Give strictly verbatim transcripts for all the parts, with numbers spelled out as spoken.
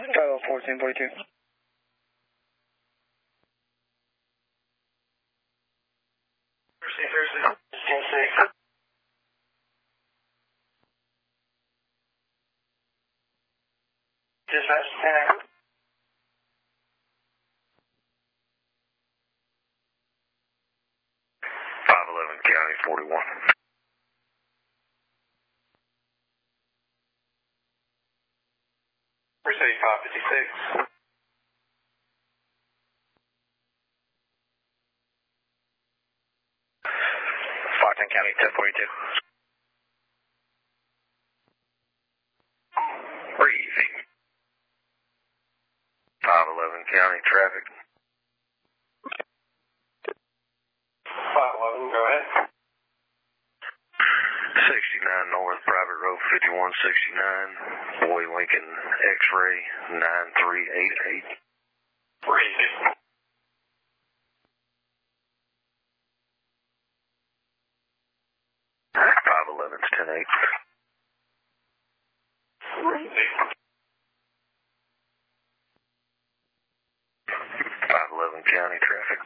five oh four, ten forty-two. Thursday, ten six. Dispatch, ten eight. five eleven County, forty-one. Mercedes, five fifty-six. Stockton County, ten forty-two. Briefing. five eleven County traffic. five eleven, go ahead. sixty-nine North, private road fifty-one sixty-nine. Boy Lincoln X-ray nine three eight eight. Briefing. five eleven's ten eight. Briefing. five eleven County traffic.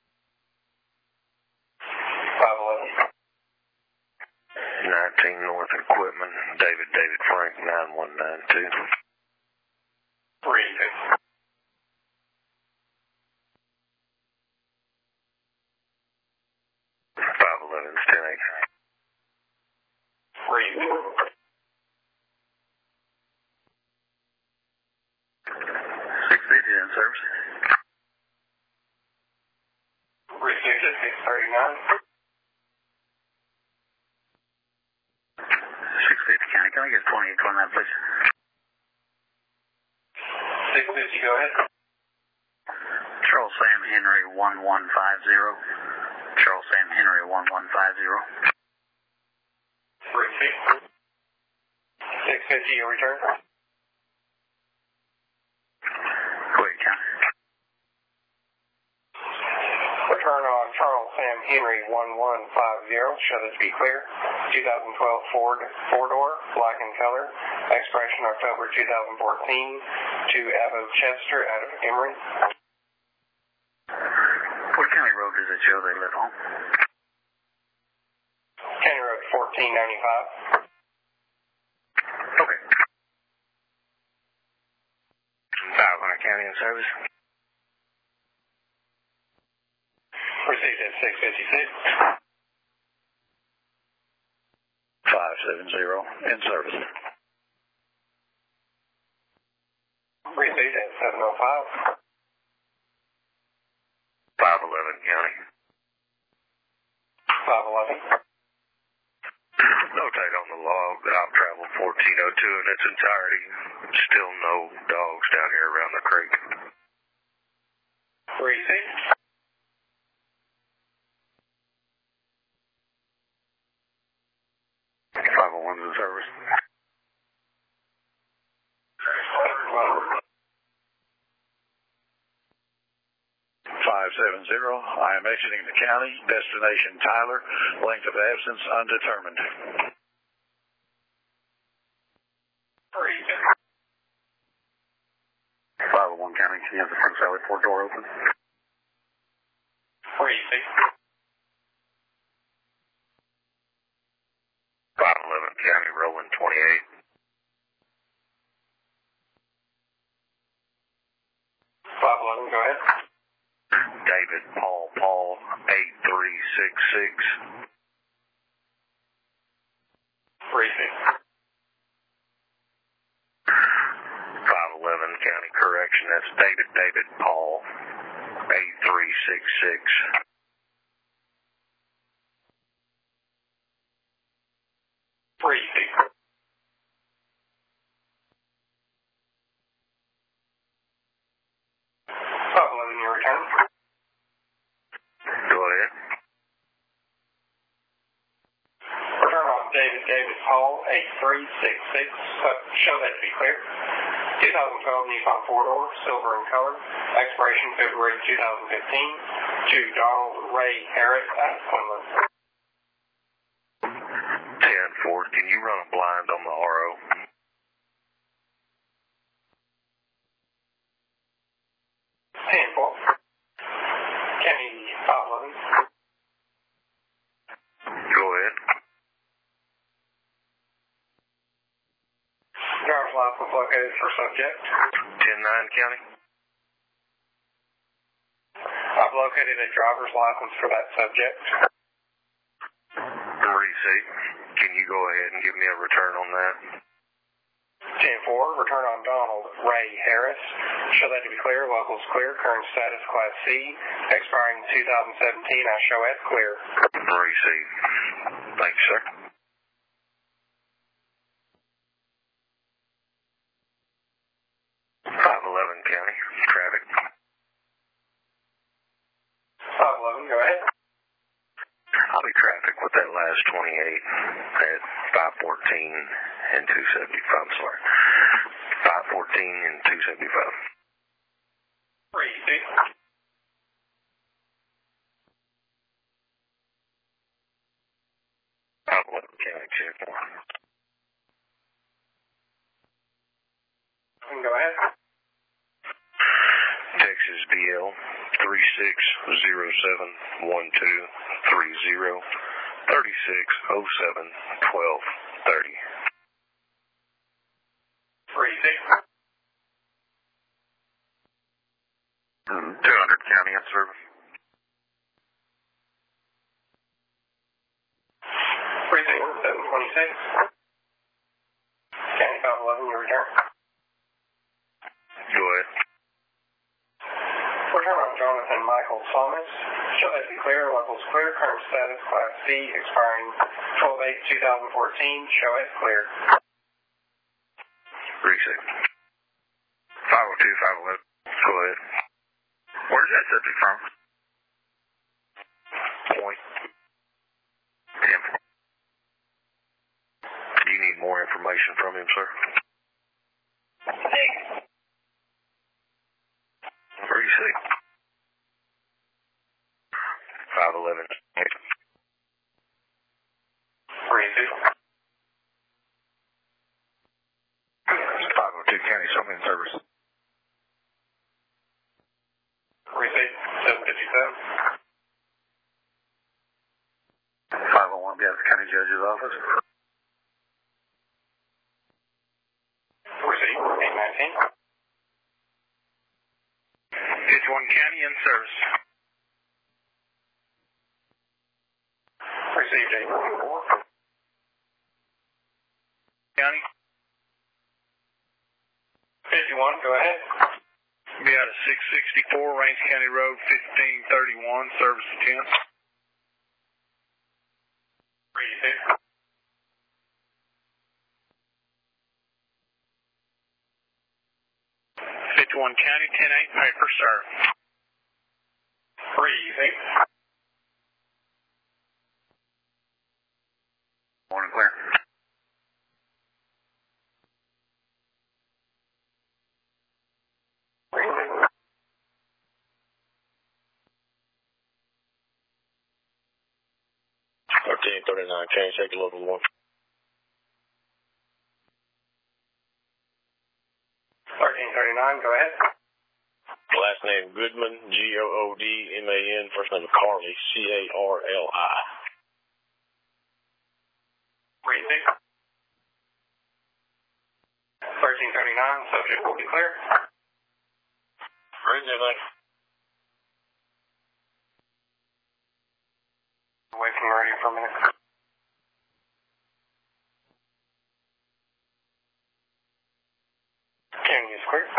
five eleven. nineteen North Equipment, David David Frank nine one nine two. Briefing. five eleven's ten eight. Briefing. six fifty in service. Briefing, six thirty-nine. six fifty County, can I get twenty-eight on that, please? six fifty, go ahead. Charles Sam Henry one one five zero. Charles Sam Henry one one five zero. Briefing. six fifty, you return. Go ahead, County. Return on Charles Sam Henry one one five zero. Show this to be clear. twenty twelve Ford four-door, black in color. Expiration October twenty fourteen to Avo Chester out of Emory. What county road does it show they live on? County Road fourteen ninety-five. Okay. five hundred County in service. Received at six fifty-six. five seventy in service. Received at seven oh five. five eleven County. five eleven. Notate on the log that I've traveled fourteen oh two in its entirety. Still no dogs down here around the creek. Received. five oh one's in service. five seven zero. I am exiting the county. Destination Tyler. Length of absence undetermined. five oh one County. Can you have the front side port door open? Received. five eleven County. Rolling twenty-eight. five eleven, go ahead. David Paul Paul eight three six six. Received. five eleven County Correction. That's David David Paul eight three six six. Received. five eleven, your return. Go ahead. Return on David David Paul eight three six six. Uh, show that to be clear. twenty twelve Nissan four-door, silver in color. Expiration February twenty fifteen to Donald Ray Harris at Quinlan. ten four. Can you run a blind on the R O? code for subject. ten nine, County. I've located a driver's license for that subject. Receipt. Can you go ahead and give me a return on that? ten four, return on Donald Ray Harris. Show that to be clear. Locals clear. Current status Class C. Expiring two thousand seventeen. I show as clear. Receipt. Thank you, sir. five eleven, County. Traffic. five eleven, go ahead. I'll be traffic with that last twenty-eight at five fourteen and two seventy-five. I'm sorry. five fourteen and two seventy-five. Receipt. five eleven, County. Check one. Go ahead. Texas B L three six zero seven one two three zero thirty six oh seven twelve thirty. Receipt. two hundred, County in service. Receipt. seven twenty-six. County five eleven, your return. Go ahead. Return on Jonathan Michael Thomas. Show that to be clear. Locals clear. Current status Class C. Expiring twelve eight twenty fourteen. Show as clear. Receipt. five oh two, five eleven. Go ahead. Where's that subject from? Point. ten four. Do you need more information from him, sir? Receipt. five eleven. Receipt. five oh two, County, show me in service. Receipt. seven fifty-seven. five oh one, Gadsden County Judge's Office. Receipt. eight nineteen. fifty-one, County in service. Received eight forty-four. County. fifty-one, go ahead. Be out of six sixty-four, Range County Road, fifteen thirty-one, service to ten. Receipt. fifty-one, County, ten eight, paper, sir. Receipt. Morning, clear. Receipt. thirteen thirty-nine, County, take a level one. thirteen thirty-nine, go ahead. Last name Goodman, G O O D M A N, first name Carly, C A R L I. Receipt. thirteen thirty-nine, subject will be clear. Ready, everything? Away from the radio for a minute. County is clear.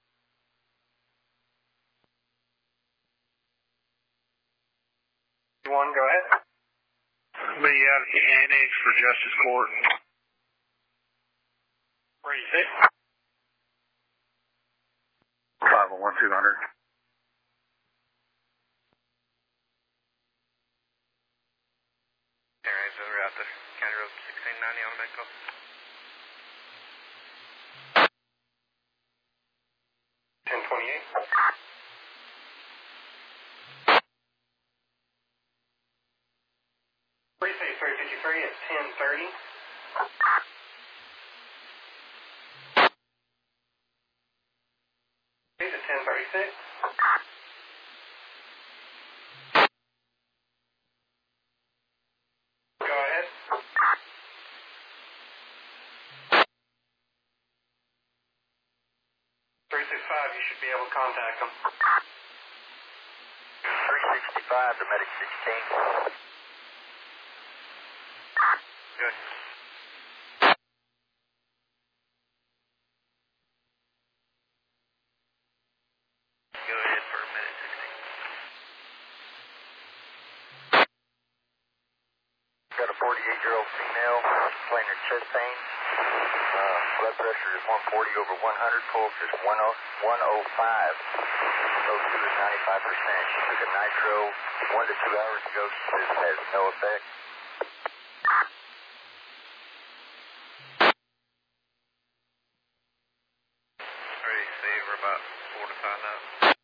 One, go ahead. Be out at the annex for Justice Court. Receipt. five oh one, two hundred. Alright, so we're out to County Road sixteen ninety on the back call. ten twenty-eight. Receipt three fifty-three at ten thirty. Receipt at ten thirty-six. Go ahead. five, you should be able to contact them. three sixty-five to medic sixteen. Good. Go ahead for medic sixteen. Got a forty-eight-year-old female, planar chest pain. Uh, blood pressure is one forty over one hundred, pulse is one oh five. O two is ninety-five percent. She took a nitro one to two hours ago. She says it has no effect. Ready to see we're about four to five now.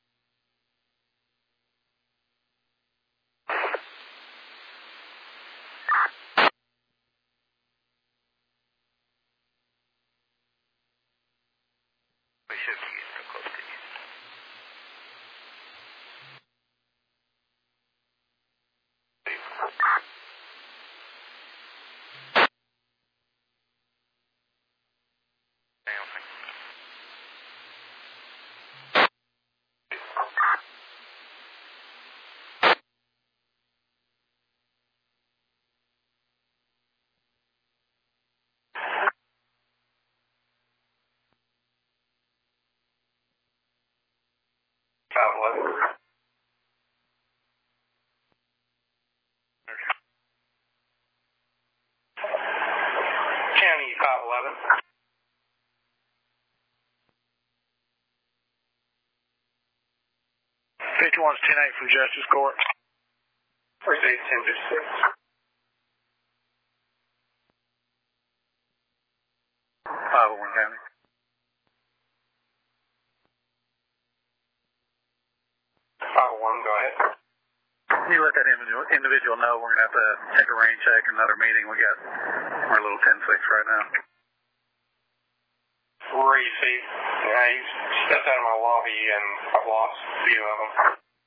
We should be getting real close to you. Down. five eleven. County five eleven. fifty-one's ten eight from Justice Court. Received ten fifty-six. five oh one County. five oh one, go ahead. You let that individual, individual know we're going to have to take a rain check, another meeting. We got our little ten six right now. Received. Yeah, he stepped out of my lobby and I've lost a few of them.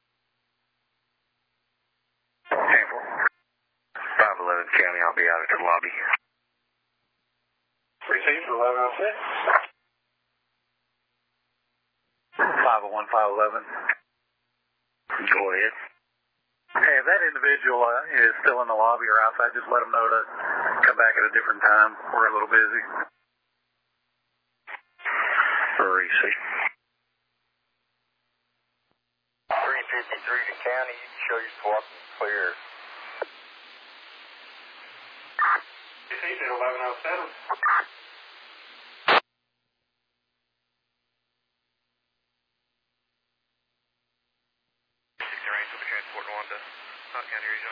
Cancel. five eleven County, I'll be out at the lobby. Received eleven oh six. five oh one, five eleven. Go ahead. Hey, if that individual uh, is still in the lobby or outside, just let them know to come back at a different time. We're a little busy. Receive. three fifty-three to county, you can show your swap and clear. Received at eleven oh seven. sixty range will be transporting one to Hunt County Regional.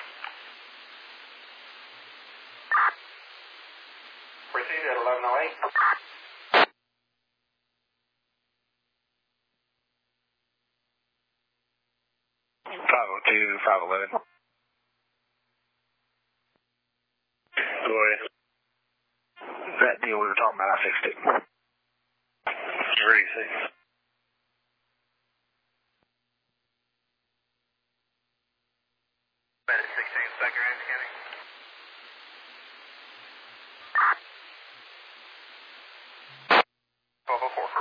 Received at eleven oh eight. five oh two, five eleven. Go ahead. That deal we were talking about, I fixed it. Receive. Medic sixteen, second range county. twelve oh four.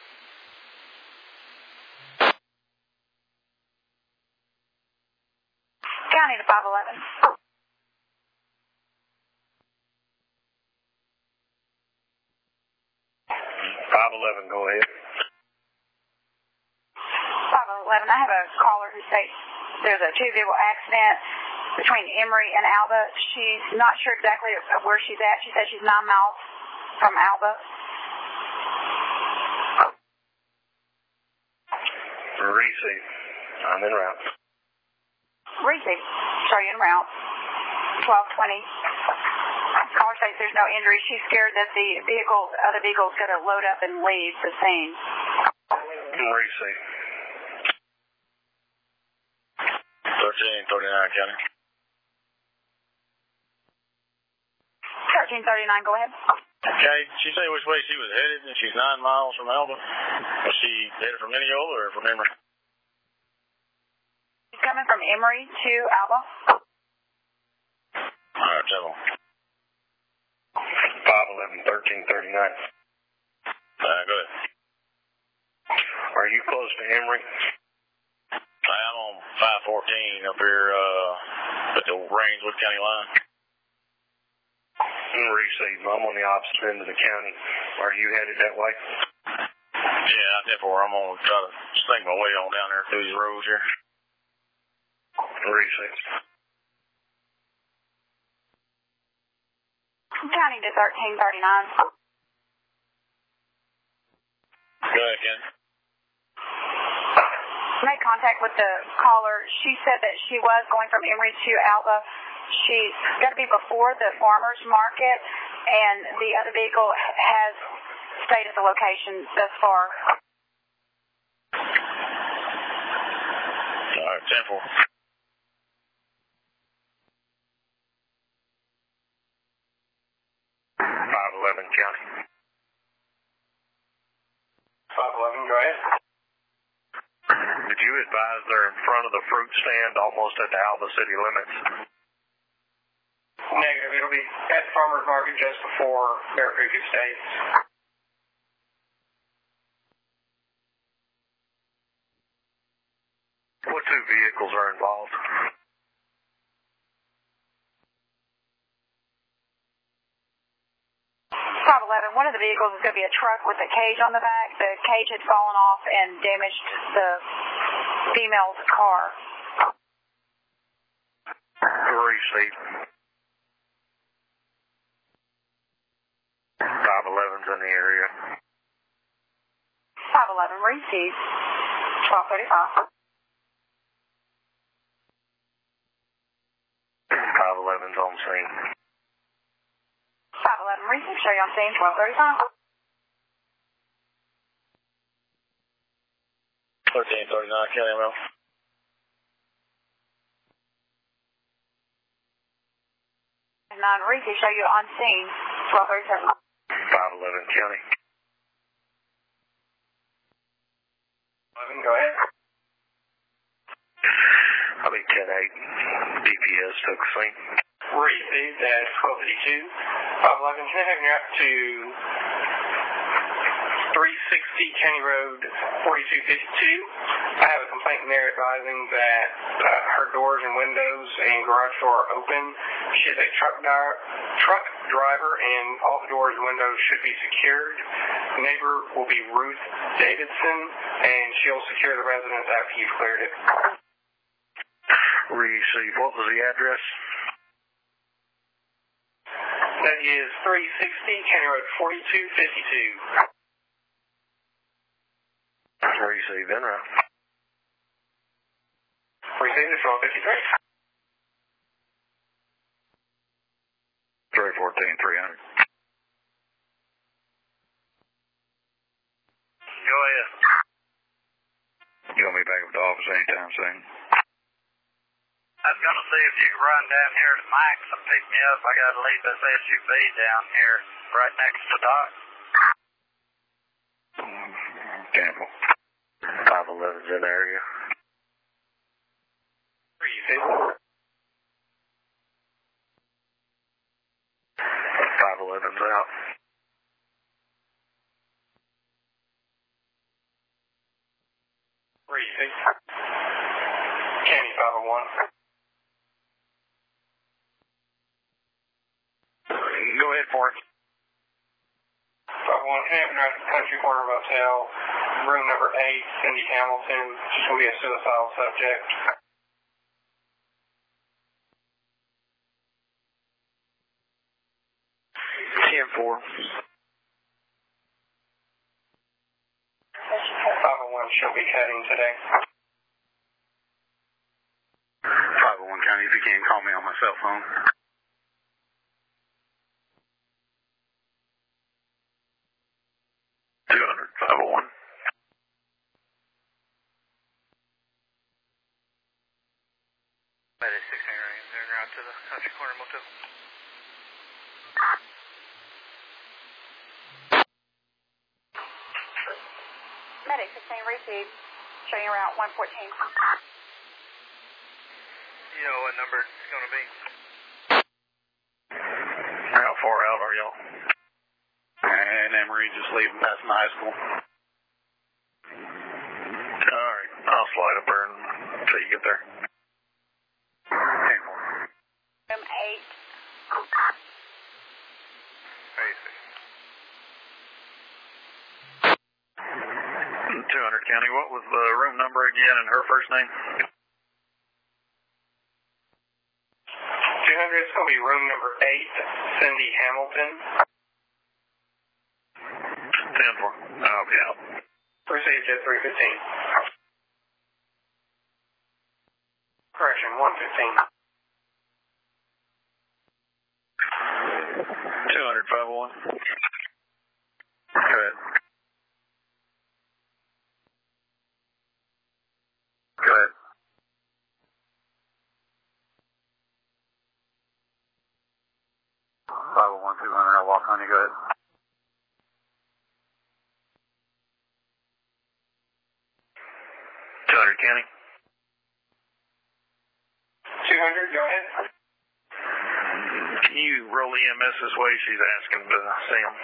County to five eleven. five eleven, go ahead. five eleven, I have a caller who states there's a two-vehicle accident between Emory and Alba. She's not sure exactly where she's at. She says she's nine miles from Alba. Receive. I'm en route. Receive. Sorry, en route. twelve twenty. Caller states there's no injury. She's scared that the vehicle, other vehicle is going to load up and leave the scene. Receive. thirteen thirty-nine County. thirteen thirty-nine, go ahead. Okay, she say which way she was headed, and she's nine miles from Alba. Was she headed from Mineola or from Emory? She's coming from Emory to Alba. All right, tell them. five eleven, thirteen thirty-nine. Uh, go ahead. Are Are you close to Emory? I'm on five fourteen up here uh, at the Rainswood County line. Receive. I'm on the opposite end of the county. Are you headed that way? Yeah, therefore I'm going to try to sneak my way on down there through these roads here. Receive. County to thirteen thirty-nine. Go ahead, Ken. Made contact with the caller. She said that she was going from Emory to Alba. She's got to be before the farmer's market, and the other vehicle has stayed at the location thus far. All right, ten four. five eleven County. five eleven, go ahead. Did you advise they're in front of the fruit stand almost at the Alba city limits? Negative. It'll be at the farmer's market just before Bear Creek Estates. What two vehicles are involved? five eleven. One of the vehicles is going to be a truck with a cage on the back. The cage had fallen off and damaged the female's car. Receive. five eleven's in the area. five eleven received. twelve thirty-five. five eleven's on scene. five eleven received. Show you on scene. twelve thirty-five. thirteen thirty-nine, County M L. nine received. Show you on scene. twelve thirty-seven. five eleven County. eleven, go ahead. I mean ten eight. D P S took scene. Received at twelve fifty-two. five eleven, can I have you out to three sixty County Road forty-two fifty-two? I have a complaint in there advising that uh, her doors and windows and garage door are open. She is a truck, di- truck driver, and all the doors and windows should be secured. The neighbor will be Ruth Davidson, and she'll secure the residence after you've cleared it. Receive. What was the address? That is three sixty County Road forty-two fifty-two. Receive. In route. Received at twelve fifty-three. three fourteen three hundred. Go ahead. You want me back up to the office anytime soon? I was going to see if you could run down here to Mike's and pick me up. I got to leave this S U V down here right next to Doc. Campbell. five eleven's in the area. five eleven's out. Receive. County five oh one. Go ahead for it. five oh one, Hampton at the Country Corner Motel, room number eight, Cindy Hamilton. She's going to be a suicidal subject. ten four. five oh one, she'll be heading today. five oh one County, if you can, call me on my cell phone. two hundred, five oh one. Medic sixteen rings, they're en route to the Country Corner Motel. Medic sixteen received. Showing you route one fourteen. You know what number it's going to be? How far out are y'all? And Emory just leaving past my high school. flight up there until you get there. Room eight. two hundred County, what was the room number again and her first name? two hundred, it's going to be room number eight, Cindy Hamilton. ten four. I'll be out. Received at three fifteen. Correction, one fifteen. two hundred, five oh one. Go ahead. Go ahead. five oh one, two hundred, I'll walk on you, go ahead. two hundred County. two hundred, go ahead. Can you roll E M S this way? She's asking to see him.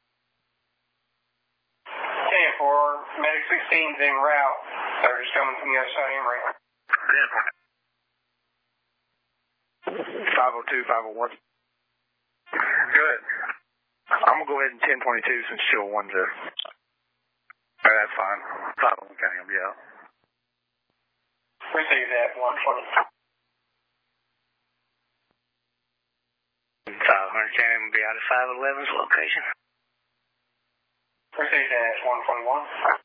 ten four, Medic sixteen's en route. Surge's coming from the other side of Emory. ten four. five oh two, five oh one. Good. I'm going to go ahead and ten twenty-two since she'll one's there. Alright, that's fine. five oh one County will be out. Received at one twenty. five hundred County will be out at five eleven's location. Received at one twenty-one.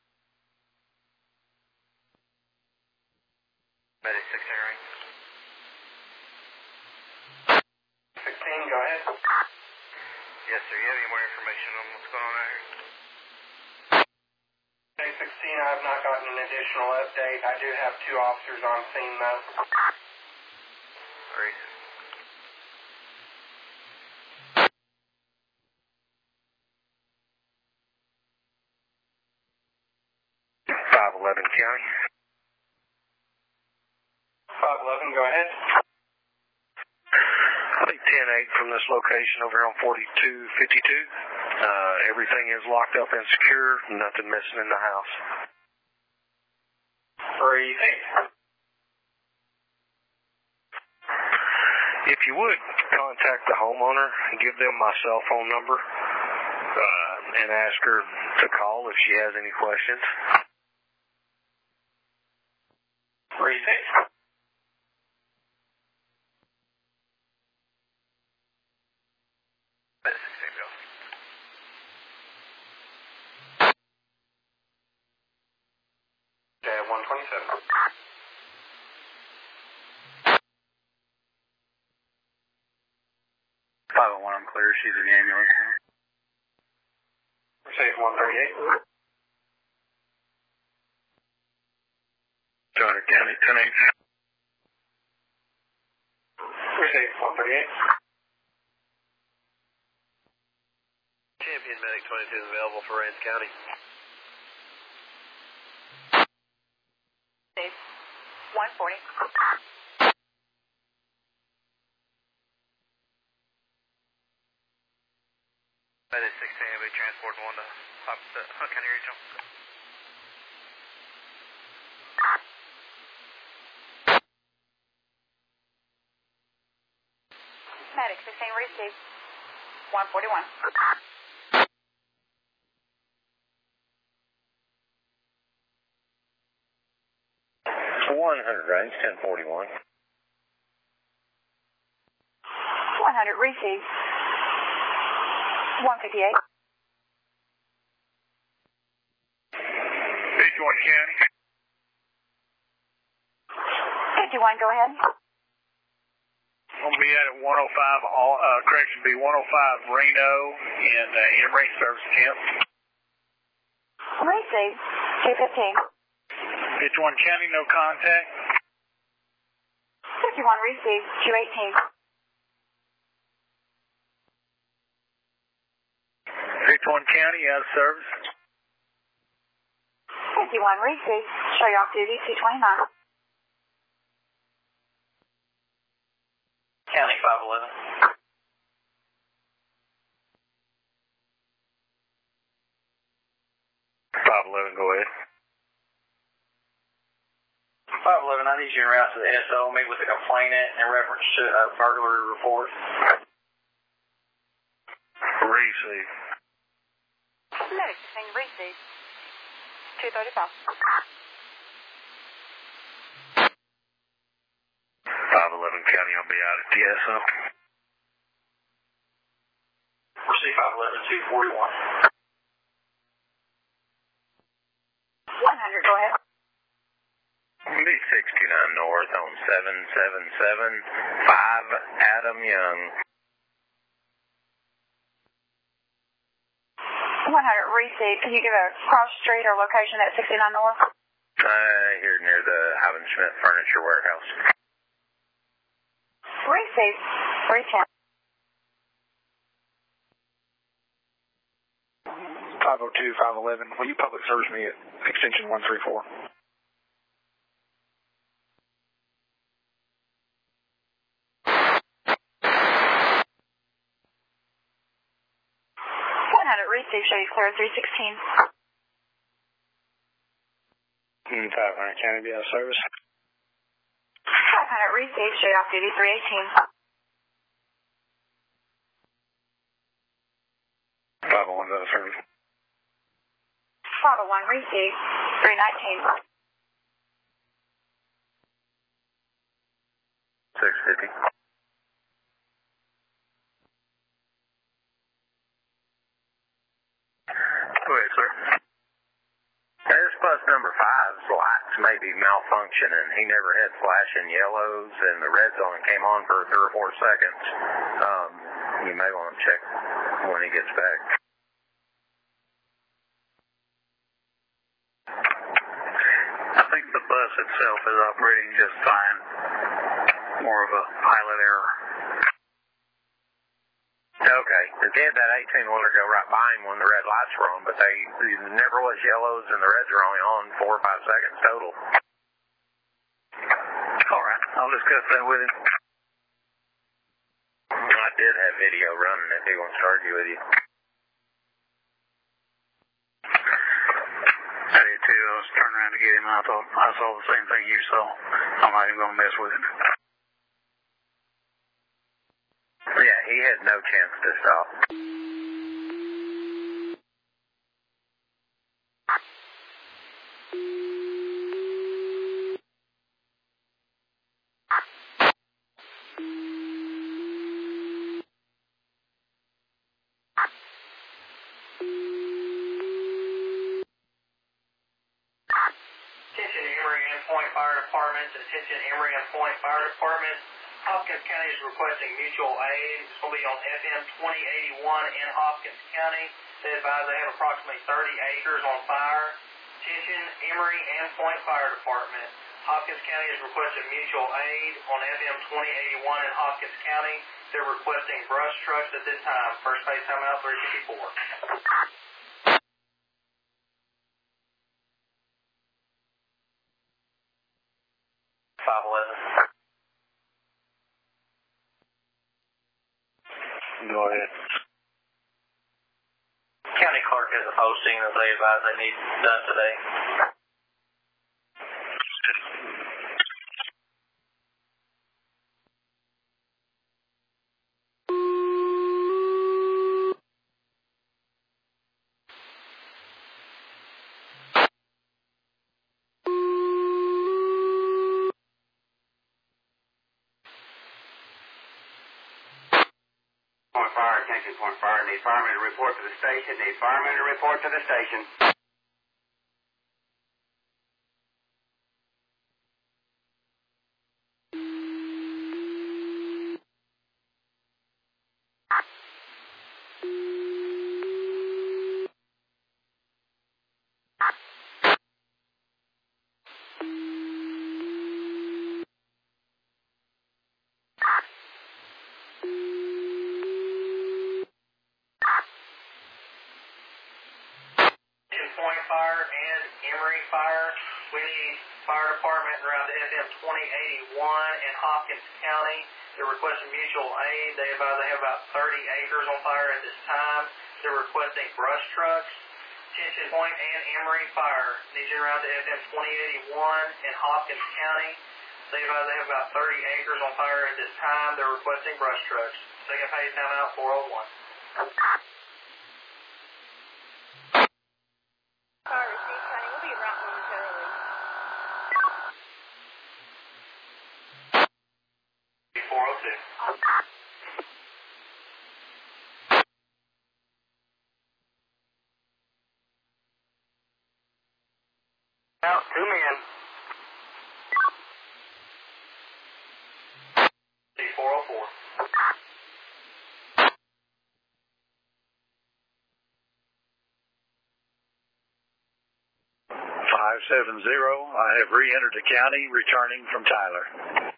Medic six Henry. sixteen, go ahead. Yes, sir. You have any more information on what's going on out here? Day sixteen, I have not gotten an additional update. I do have two officers on scene though. Reason. five eleven County. five eleven, go ahead. I think ten eight from this location over here on forty-two fifty-two. Uh, everything is locked up and secure. Nothing missing in the house. three six. If you would, contact the homeowner and give them my cell phone number uh, and ask her to call if she has any questions. three six. Medic sixteen, go. At one twenty-seven. five oh one, I'm clear. She's in the ambulance now. Received one thirty-eight. two hundred County, ten eight. Received one thirty-eight. Champion Medic twenty-two is available for Rance County. one forty. Medic sixteen will be transporting one to opposite Hunt County Regional. Medic sixteen received. one forty-one. one hundred range, ten forty-one. one hundred received. one fifty-eight. fifty-one County. fifty-one, go ahead. I'm going to be out at one oh five, all, uh, correction, be one oh five Reno in uh, Emory Service Camp. Received. two fifteen. fifty-one County, no contact. fifty-one received. two eighteen. fifty-one County, out of service. fifty-one received. Show you off duty. two twenty-nine. County five eleven. five eleven, go ahead. need you to route to the S O, meet with the complainant in reference to a burglary report. Receive. Medic saying receive. two thirty-five. five eleven County, I'll be out at the S O. Receive five eleven, two forty-one. one hundred, go ahead. B sixty-nine North on seven seven seven five Adam Young. one hundred, receive. Can you give a cross street or location at sixty-nine North? Uh, here near the Ivan Smith Furniture Warehouse. Receive. three ten. five oh two, five eleven. Will you public service me at extension one three four? one hundred, receive. Show you clear three sixteen. five hundred County, be out of service. five hundred, receive. Show you off duty three eighteen. five oh one, out of service. five oh one, receive. three nineteen. six fifty. Go ahead, sir. This bus number five's lights may be malfunctioning. He never had flashing yellows, and the red zone came on for three or four seconds. Um, you may want to check when he gets back. I think the bus itself is operating just fine. More of a pilot error. Okay. They had that eighteen-wheeler go right by him when the red lights were on, but they, they never was yellows, and the reds are only on four or five seconds total. All right. I'll discuss that with him. I did have video running if he wants to argue with you. I did too. I was turning around to get him, and I thought I saw the same thing you saw. I'm not even going to mess with him. Yeah, he had no chance to stop. Attention Emory Endpoint Fire Department. Attention Emory Endpoint Fire Department. Hopkins County is requesting mutual aid. It's going to be on F M twenty eighty-one in Hopkins County. They advise they have approximately thirty acres on fire. Attention Emory Endpoint Fire Department. Hopkins County is requesting mutual aid on F M twenty eighty-one in Hopkins County. They're requesting brush trucks at this time. First base timeout three fifty-four. five eleven. Go ahead. County clerk has a posting that they advise they need done today. Point fire, attention point fire. Need fireman to report to the station. Need fireman to report to the station. Point Fire and Emory Fire. We need fire department around F M twenty eighty-one in Hopkins County. They're requesting mutual aid. They advise they have about thirty acres on fire at this time. They're requesting brush trucks. Attention Point and Emory Fire. Need you around to F M twenty eighty-one in Hopkins County. They advise they have about thirty acres on fire at this time. They're requesting brush trucks. Second phase timeout four oh one. Fire received, County. We'll be en route momentarily. four oh two. Out, two men. four oh four. five seven zero, I have re-entered the county, returning from Tyler.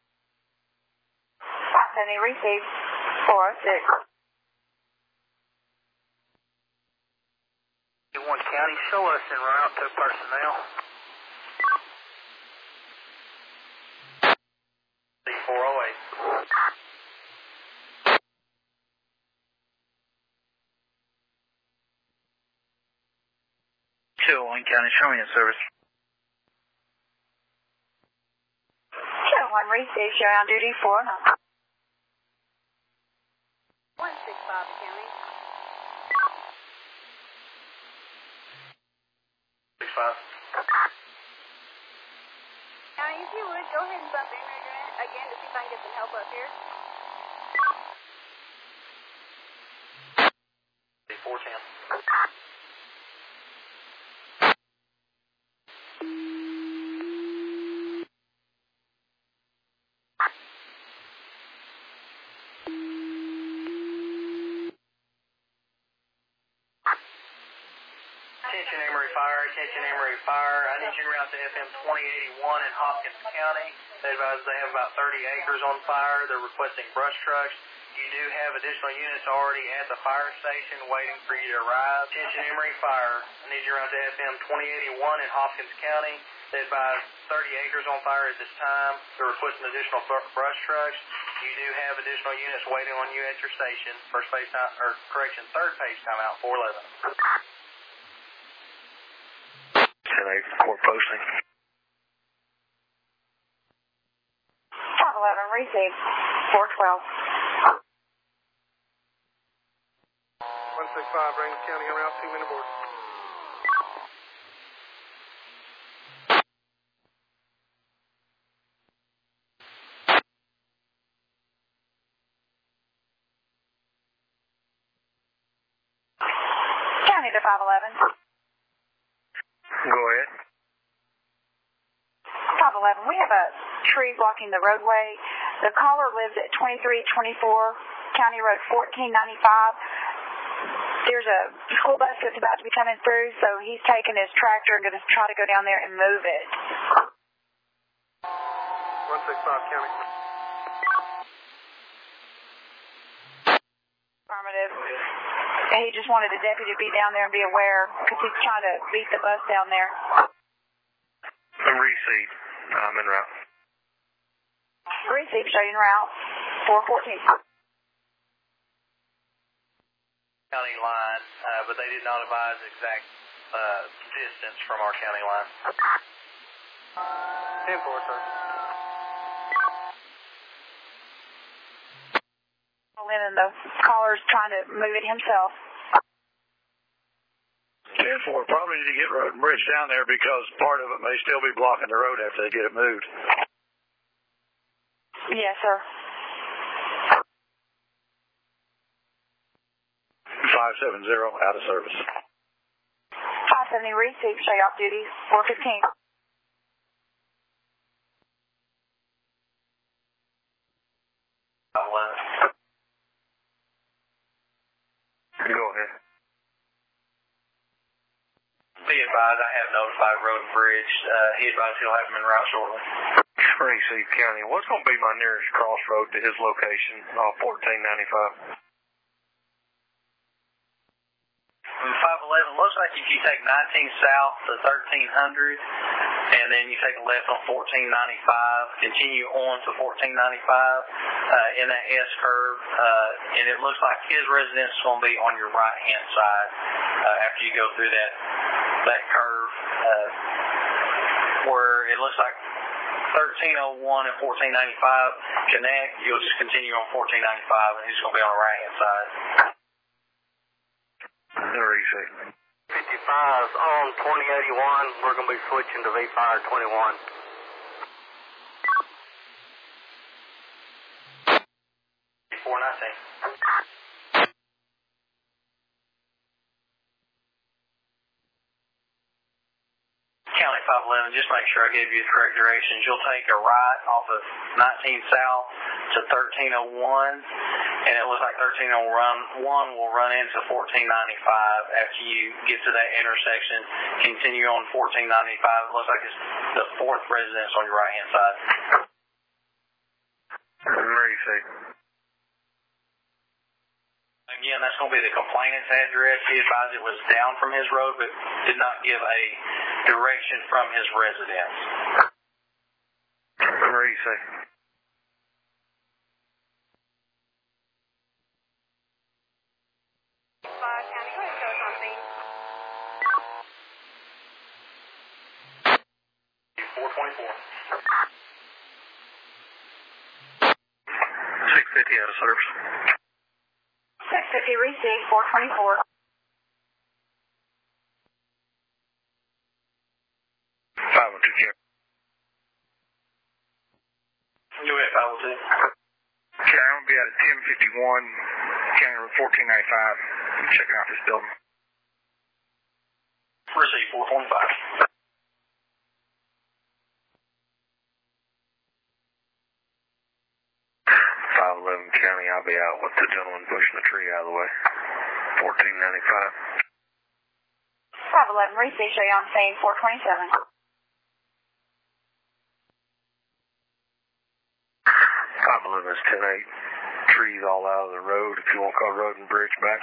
five seventy received, four oh six. One County, show us en route to personnel. four oh eight. two oh one County, show me in service. two oh one received, show on duty, four oh nine. one six five, County. six five. County, if you would, go ahead and bump in again, again to see if I can get some help up here. four ten. Attention Emory Fire, attention Emory Fire. I need you to route to F M twenty eighty-one in Hopkins County. They advise they have about thirty acres on fire. They're requesting brush trucks. You do have additional units already at the fire station waiting for you to arrive. Attention Emory Fire. I need you to route to F M twenty eighty-one in Hopkins County. They advise thirty acres on fire at this time. They're requesting additional br- brush trucks. You do have additional units waiting on you at your station. First phase time, or correction, third phase timeout, four eleven. ten eight, court posting. five eleven received, four twelve. one six five, Rankin County, en route, two men aboard. County to five eleven. Go ahead. five eleven, we have a tree blocking the roadway. The caller lives at twenty-three twenty-four County Road fourteen ninety-five. There's a school bus that's about to be coming through, so he's taking his tractor and going to try to go down there and move it. one six five, County. Affirmative. He just wanted the deputy to be down there and be aware because he's trying to beat the bus down there. Receive. I'm en route. Receive, showing route, four fourteen. County line, uh, but they did not advise exact uh, distance from our county line. ten four, sir. And the caller's trying to move it himself. ten four, probably need to get road and bridge down there because part of it may still be blocking the road after they get it moved. Yes, sir. five seven zero, out of service. five seventy received, show you off duty, four fifteen. Go ahead. Be advised, I have notified Road and Bridge. Uh, he advised he'll have him en route shortly. Receive County, what's going to be my nearest crossroad to his location off fourteen ninety-five? five eleven, looks like if you take nineteen south to thirteen hundred, and then you take a left on fourteen ninety-five, continue on to fourteen ninety-five uh, in that S curve, uh, and it looks like his residence is going to be on your right-hand side uh, after you go through that that curve, uh, where it looks like thirteen oh one and fourteen ninety-five connect, you'll just continue on fourteen ninety-five, and he's going to be on the right-hand side. There you see. fifty-five on twenty eighty-one. We're going to be switching to V-Fire twenty-one. four nineteen. County five eleven, just make sure I gave you the correct directions. You'll take a right off of nineteen South to thirteen oh one, and it looks like thirteen oh one will run into fourteen ninety-five after you get to that intersection. Continue on fourteen ninety-five. It looks like it's the fourth residence on your right-hand side. There you see. Again, that's going to be the complainant's address. He advised it was down from his road, but did not give a direction from his residence. Where you say? Five County, go ahead and show us on scene. four twenty-four. six fifty out of service. six fifty received, four twenty-four. five oh two, check. Go ahead, five oh two. Okay, I'm going to be out at ten fifty-one, County Road fourteen ninety-five. I'm checking out this building. Receive four twenty-five. five eleven County, I'll be out with the gentleman pushing the tree out of the way. fourteen ninety-five. five eleven received, show you on scene, four twenty-seven. five eleven is ten eight. Trees all out of the road if you want to call road and bridge back.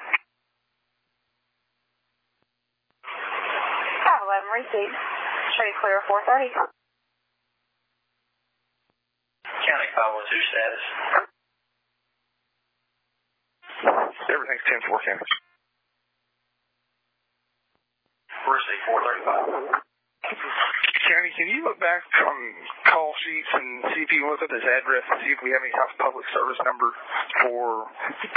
five eleven received, show you clear, four thirty. County five oh two status. Everything's ten four, County. Receive four thirty-five. County, can you look back on call sheets and see if you can look at this address and see if we have any type of public service number for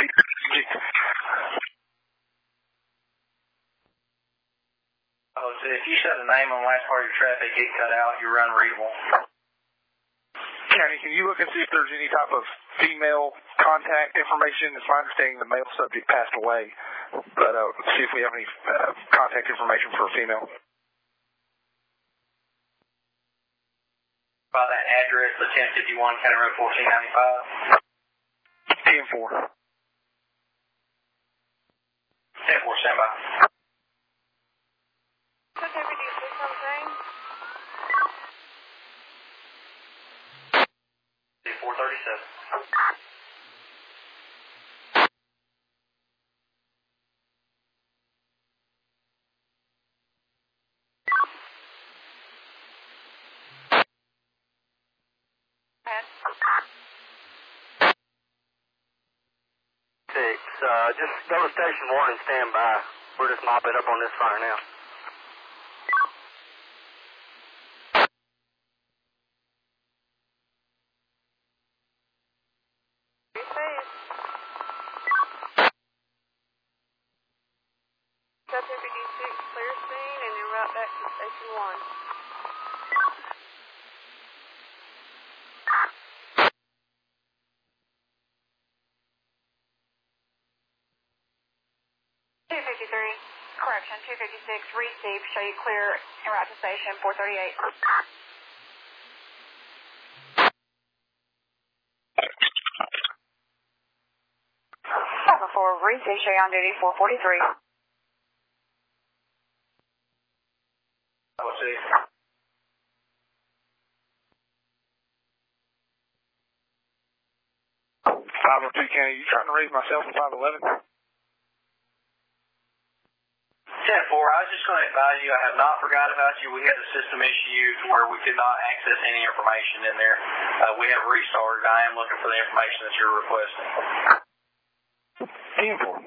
Oh, so if you said a name on the last part of your traffic, get cut out, you're unreadable. County, can you look and see if there's any type of female contact information? It's my understanding the male subject passed away, but uh, see if we have any uh, contact information for a female. By that address, the ten fifty-one County Road fourteen ninety-five. ten four. ten four, stand by. What's every D six on scene? four thirty-seven. Six, uh, just go to station one and stand by. We're just mopping up on this fire now. Every D six, clear scene, and then right back to station one. two fifty-three, correction, two fifty-six, received, show you clear en route to station, four thirty-eight. five oh four, received, show you on duty, four forty-three. I'll see. five oh two, County, you trying to raise myself in five eleven? ten four, I was just going to advise you, I have not forgot about you. We had a system issue where we could not access any information in there. Uh, we have restarted. I am looking for the information that you're requesting. ten four.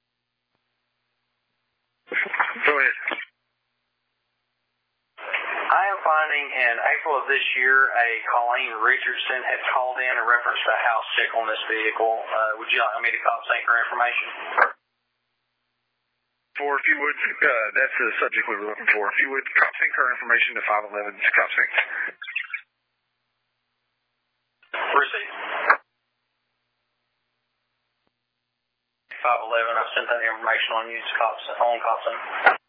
Go ahead. I In April of this year, a Colleen Richardson had called in in reference to a house check on this vehicle. Uh, would you like me to call sync her information? For if you would, uh, that's the subject we were looking for. If you would, cop sync her information to five eleven, cop sync. Receive. five eleven, I sent that information on you to cop, on cop sync.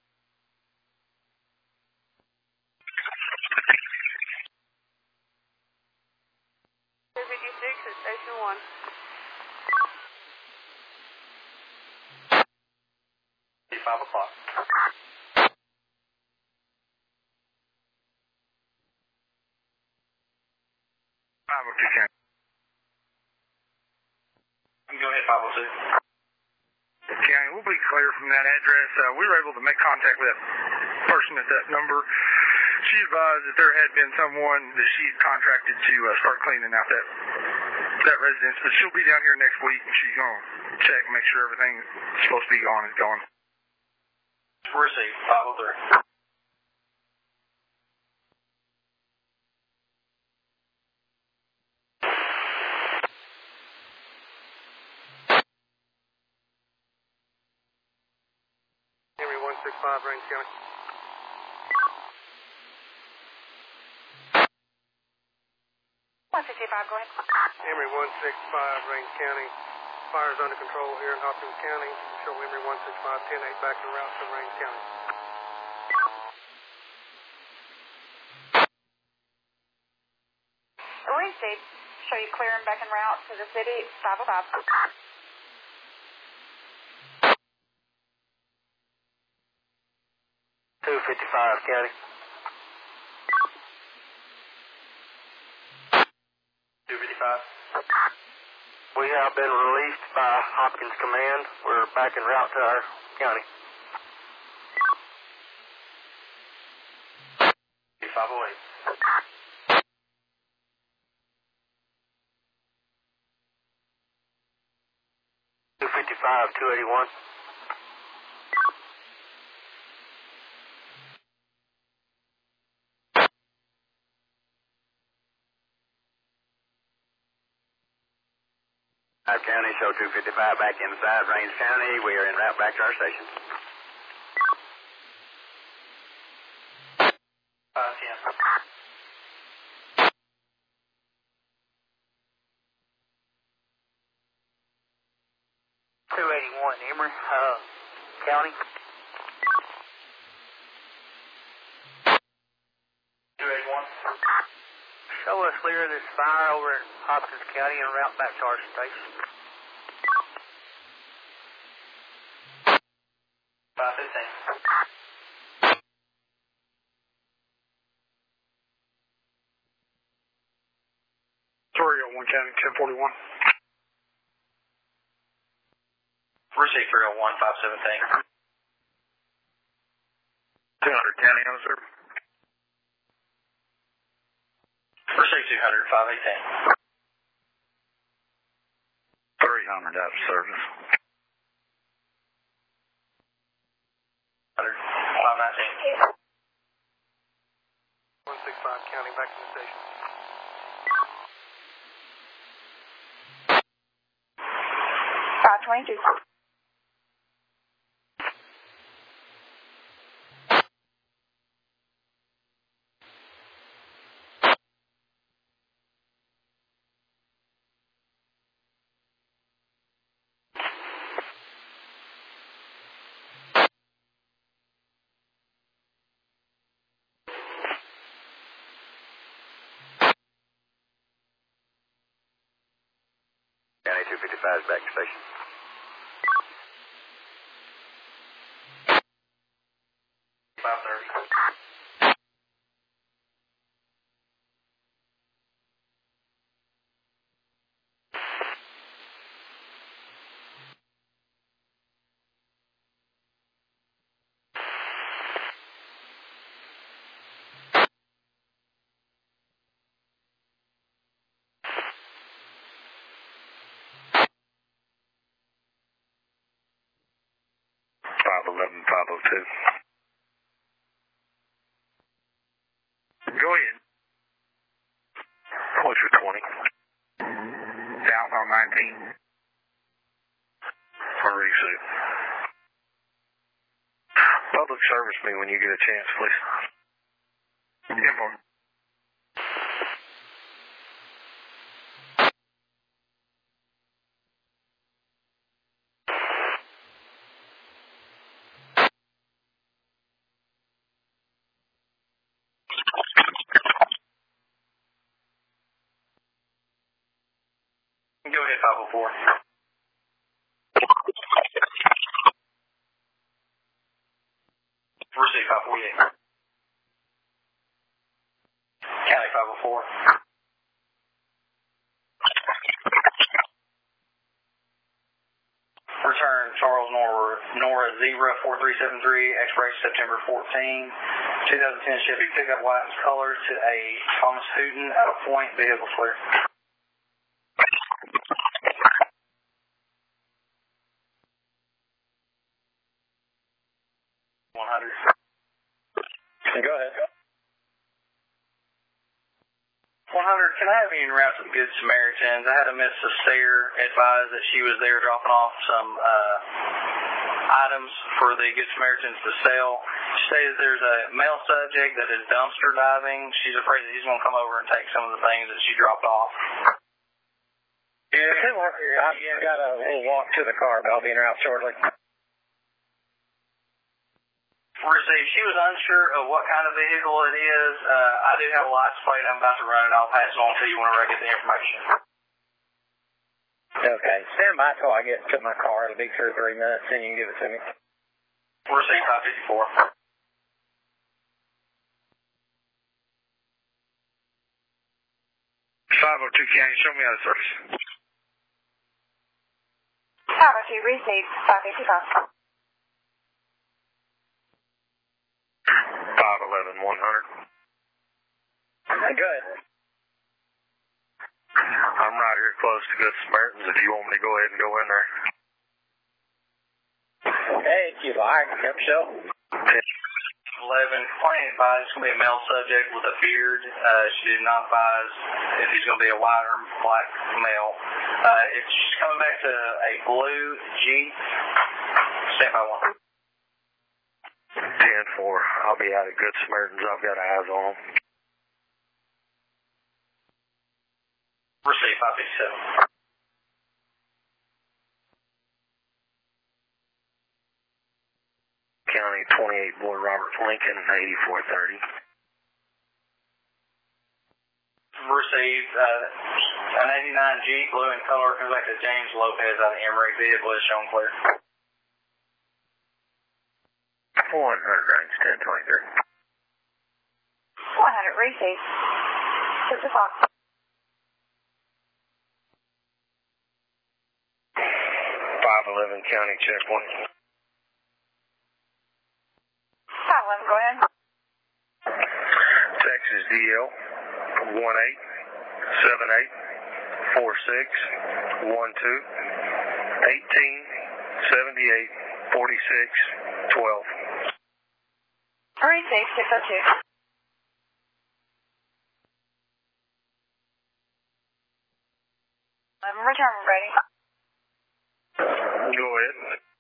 two fifty-six at Station one. five o'clock. five oh two, County. Go ahead, five oh two. County, we'll be clear from that address. Uh, we were able to make contact with that person at that number. She advised that there had been someone that she had contracted to uh, start cleaning out that that residence, but she'll be down here next week and she's going to check and make sure everything that's supposed to be gone is gone. Receive, five oh three. Henry one six five, Range County. one sixty-five, go ahead. Henry one six five, Range County. Fire is under control here in Hopkins County. Show Henry one six five, ten eight back en route to Range County. Receive. Show you clear and back en route to the city, five oh five. two fifty-five, County. two fifty-five. We have been released by Hopkins Command. We're back en route to our county. five oh eight. two fifty-five, two eighty-one. Our county, show two fifty-five back inside Range County. We are en route back to our station. five ten. two eighty-one, Emory, uh, County. two eighty-one. Show us clear of this fire over in Hopkins County and route back to our station. five fifteen. three oh one, County, ten forty-one. Receive three oh one, five seventeen. two hundred, County, on sir. Receive two hundred, five eighteen. three hundred out of service. five nineteen. one six five, County, back to the station. five twenty-two. County two fifty-five is back to station. five thirty. five eleven, five oh two. Go ahead. Receive. Public service me when you get a chance, please. Import. Go ahead, five oh four. Receive five forty-eight. County five oh four. Return Charles Nora, Nora Zebra four three seven three, expiration September fourteenth, twenty ten Chevy pickup, white and color to a Thomas Hooten at a point, vehicle clear. one hundred. Go ahead. one hundred, can I have you en route to the Good Samaritans? I had a Miss Astaire advise that she was there dropping off some uh, items for the Good Samaritans to sell. She says there's a male subject that is dumpster diving. She's afraid that he's going to come over and take some of the things that she dropped off. Yeah, I've got a little walk to the car, but I'll be en route shortly. Received. She was unsure of what kind of vehicle it is. Uh, I do have a license plate. I'm about to run it. I'll pass it on to you whenever I get the information. Okay. Stand by till I get to my car. It'll be two or three minutes, then you can give it to me. Received five fifty-four. five oh two County, show me out of service. five oh two, received, five fifty-five. five eleven, one hundred. Good. I'm right here close to Good Samaritans if you want me to go ahead and go in there. Hey, if you like, yep, show. eleven, client advised it's going to be a male subject with a beard. Uh, she did not advise if he's going to be a white or black male. Uh, if she's coming back to a blue Jeep, stand by one. ten four. I'll be out at Good Samaritans. I've got eyes on them. Receive five fifty-seven. County twenty-eight, Boy Robert Lincoln, eighty-four thirty. Received uh, an eighty-nine Jeep, blue in color, comes back to James Lopez out of Emory. Vehicle is shown clear. one hundred, range ten twenty-three. one hundred, received. six o'clock. five eleven County, check one. five eleven, go ahead. Texas D L, one eight seven eight four six one two eighteen seventy-eight forty-six twelve. Received, six oh two. eleven, return, ready. Go ahead.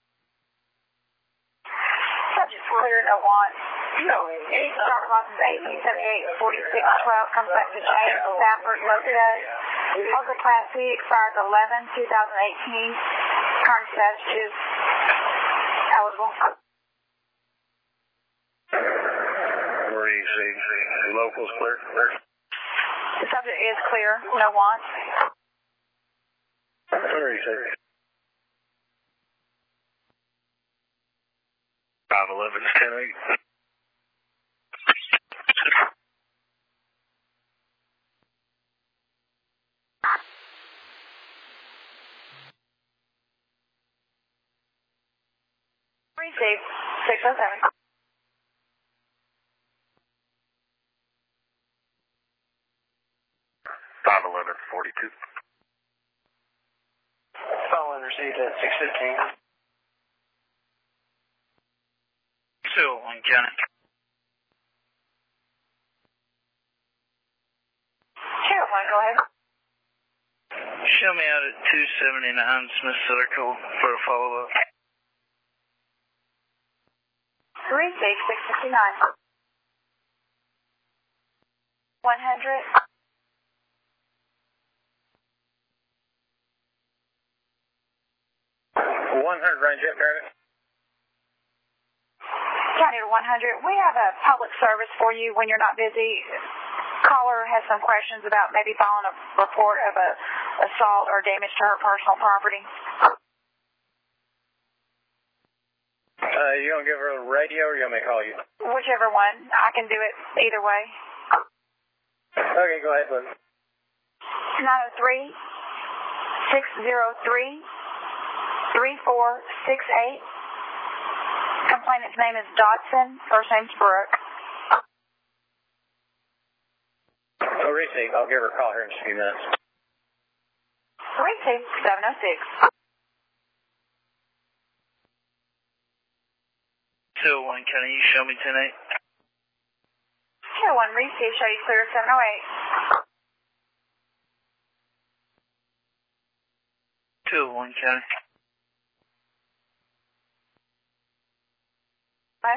Subject cleared at one. Start losses eighteen seventy-eight forty-six twelve. Comes back to James Stafford Lopez. Also Class C expires eleven two thousand eighteen. Current status is eligible. Receive. Locals clear. Clear. The subject is clear. No wants. Receive. five eleven, ten eight. Received, six oh seven. five eleven, forty-two. Phone received at six fifteen. Still Wayne County. Sure, go ahead. show me out at two seventy-nine Smith Circle for a follow-up. three six six fifty-nine. one hundred. one hundred range up, Travis. County to one hundred. We have a public service for you when you're not busy. Caller has some questions about maybe filing a report of a assault or damage to her personal property. Uh, you gonna give her a radio or you want me to call you? Whichever one. I can do it either way. Okay, go ahead, please. nine oh three, six oh three, three four six eight. Complainant's name is Dodson. First name's Brooke. Oh, receive. I'll give her a call here in just a few minutes. Receive seven oh six. two oh one, can you show me ten eight? two oh one, receive, show you clear seven oh eight. two oh one, County. Okay.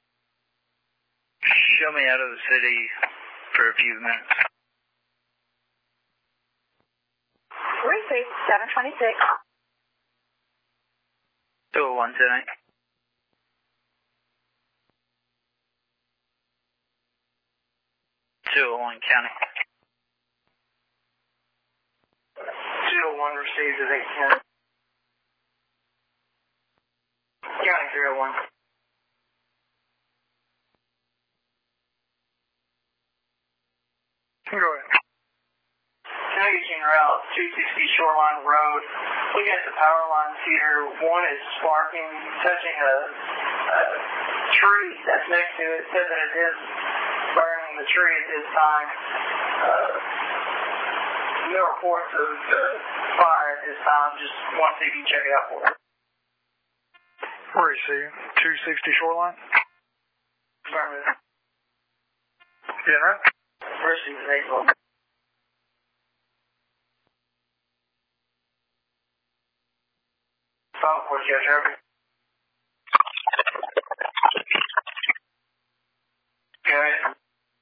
Show me out of the city for a few minutes. Receive seven twenty-six. two oh one, ten eight. two oh one, County. two oh one received at eight ten. County three oh one. Go ahead. Navigating route two sixty Shoreline Road. We got the power lines here. One is sparking, touching a, a tree that's next to it. It says that it is burning the tree at this time. Uh, no reports of uh, fire at this time. Just want to see if you can check it out for me. Where is he? two sixty Shoreline? Affirmative. Yeah, right? First is April. Follow for you, Trevor. Good.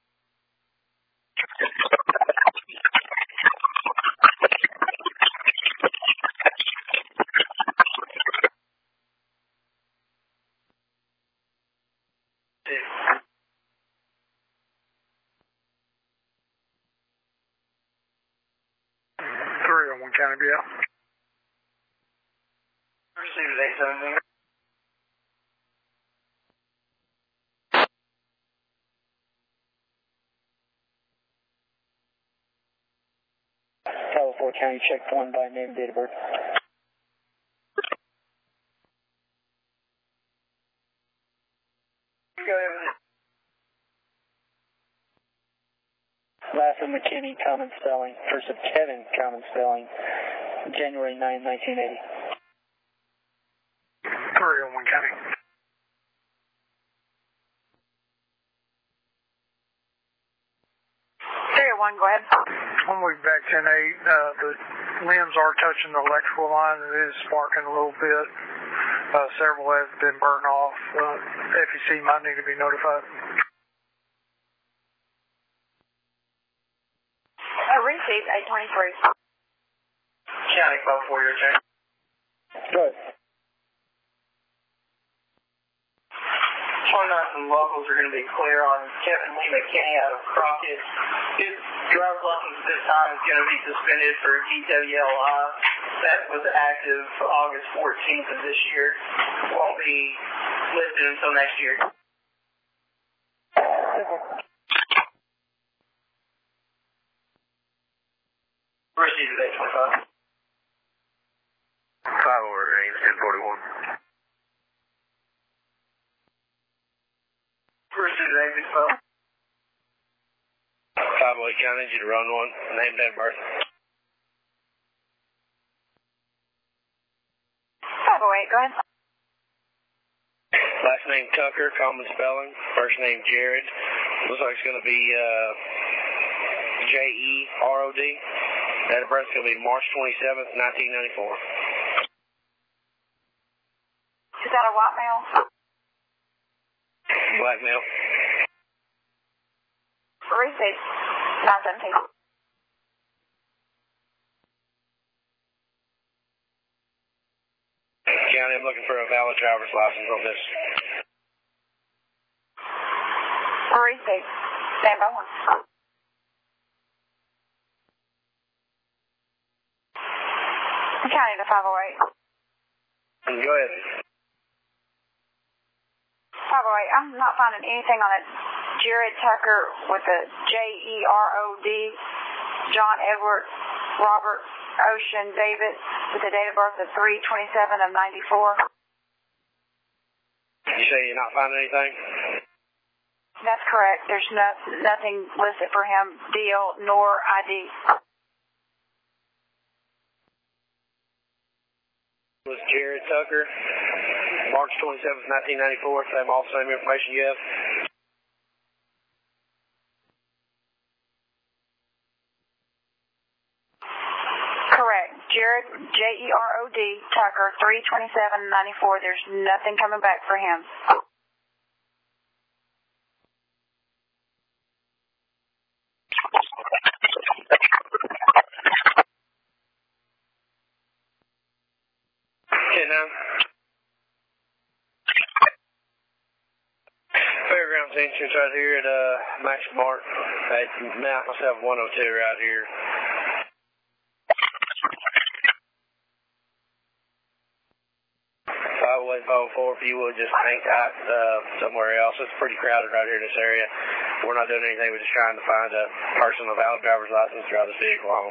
three oh one County, yeah. Received at eight seventeen. California County, check one by name, date of birth. Go ahead with it. Last of McKinney, common spelling. First of Kevin, common spelling. January ninth, nineteen eighty. three oh one County. three oh one, go ahead. When we back ten eight, uh, the limbs are touching the electrical line. It is sparking a little bit. Uh, several have been burned off. Uh, F E C might need to be notified. Uh, received eight twenty-three. County code for your check. Good. twenty-nine and locals are going to be clear on Kevin Lee McKinney out of Crockett. His driver's license this time is going to be suspended for D W L I. That was active August fourteenth of this year. Won't be lifted until next year. Received at eight twenty-five. five over range, ten forty-one. Received at eight sixty-five. five oh eight County, you to run one, name, date, of birth. five oh eight, go ahead. Last name Tucker, common spelling. First name Jared. Looks like it's going to be uh, J E R O D. Date of birth is going to be March twenty-seventh, nineteen ninety-four. Is that a white male? Black male. Receive. nine seventeen. County, I'm looking for a valid driver's license on this. Receive. Stand by one. County to five oh eight. Go ahead. five oh eight, I'm not finding anything on it. Jared Tucker with a J E R O D, John Edward, Robert Ocean David with a date of birth of three twenty-seven of ninety-four. You say you're not finding anything? That's correct. There's no, nothing listed for him, deal nor I D. Was Jared Tucker, March twenty-seventh, nineteen ninety-four. Same, all the same information you have? Correct. Jared, J E R O D, Tucker, three twenty-seven ninety-four. There's nothing coming back for him. Okay, now. Fairgrounds Insurance right here at uh, Max Mart. At Mount myself one oh two right here. five oh eight, five oh four, if you would just hang tight uh, somewhere else. It's pretty crowded right here in this area. We're not doing anything, we're just trying to find a person with a valid driver's license to drive this vehicle home.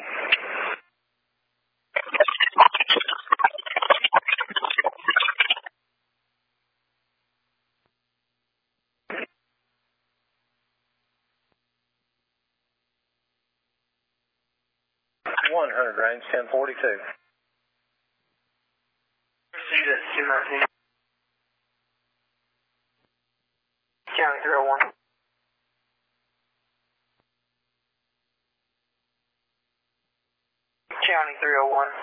one hundred range, ten forty-two. Proceed at two nineteen. County three oh one. County three oh one.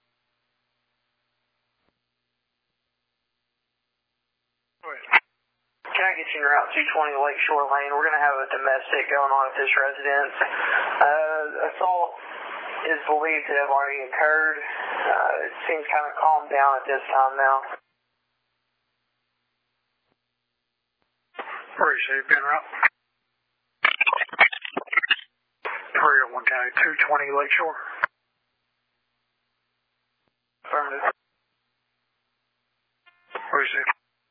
Can I get you in Route two twenty Lakeshore Lane? We're going to have a domestic going on at this residence. Uh, assault is believed to have already occurred. Uh, it seems kind of calmed down at this time now. Appreciate it, Ben Route. three oh one County, two twenty Lakeshore. Affirmative. Appreciate it.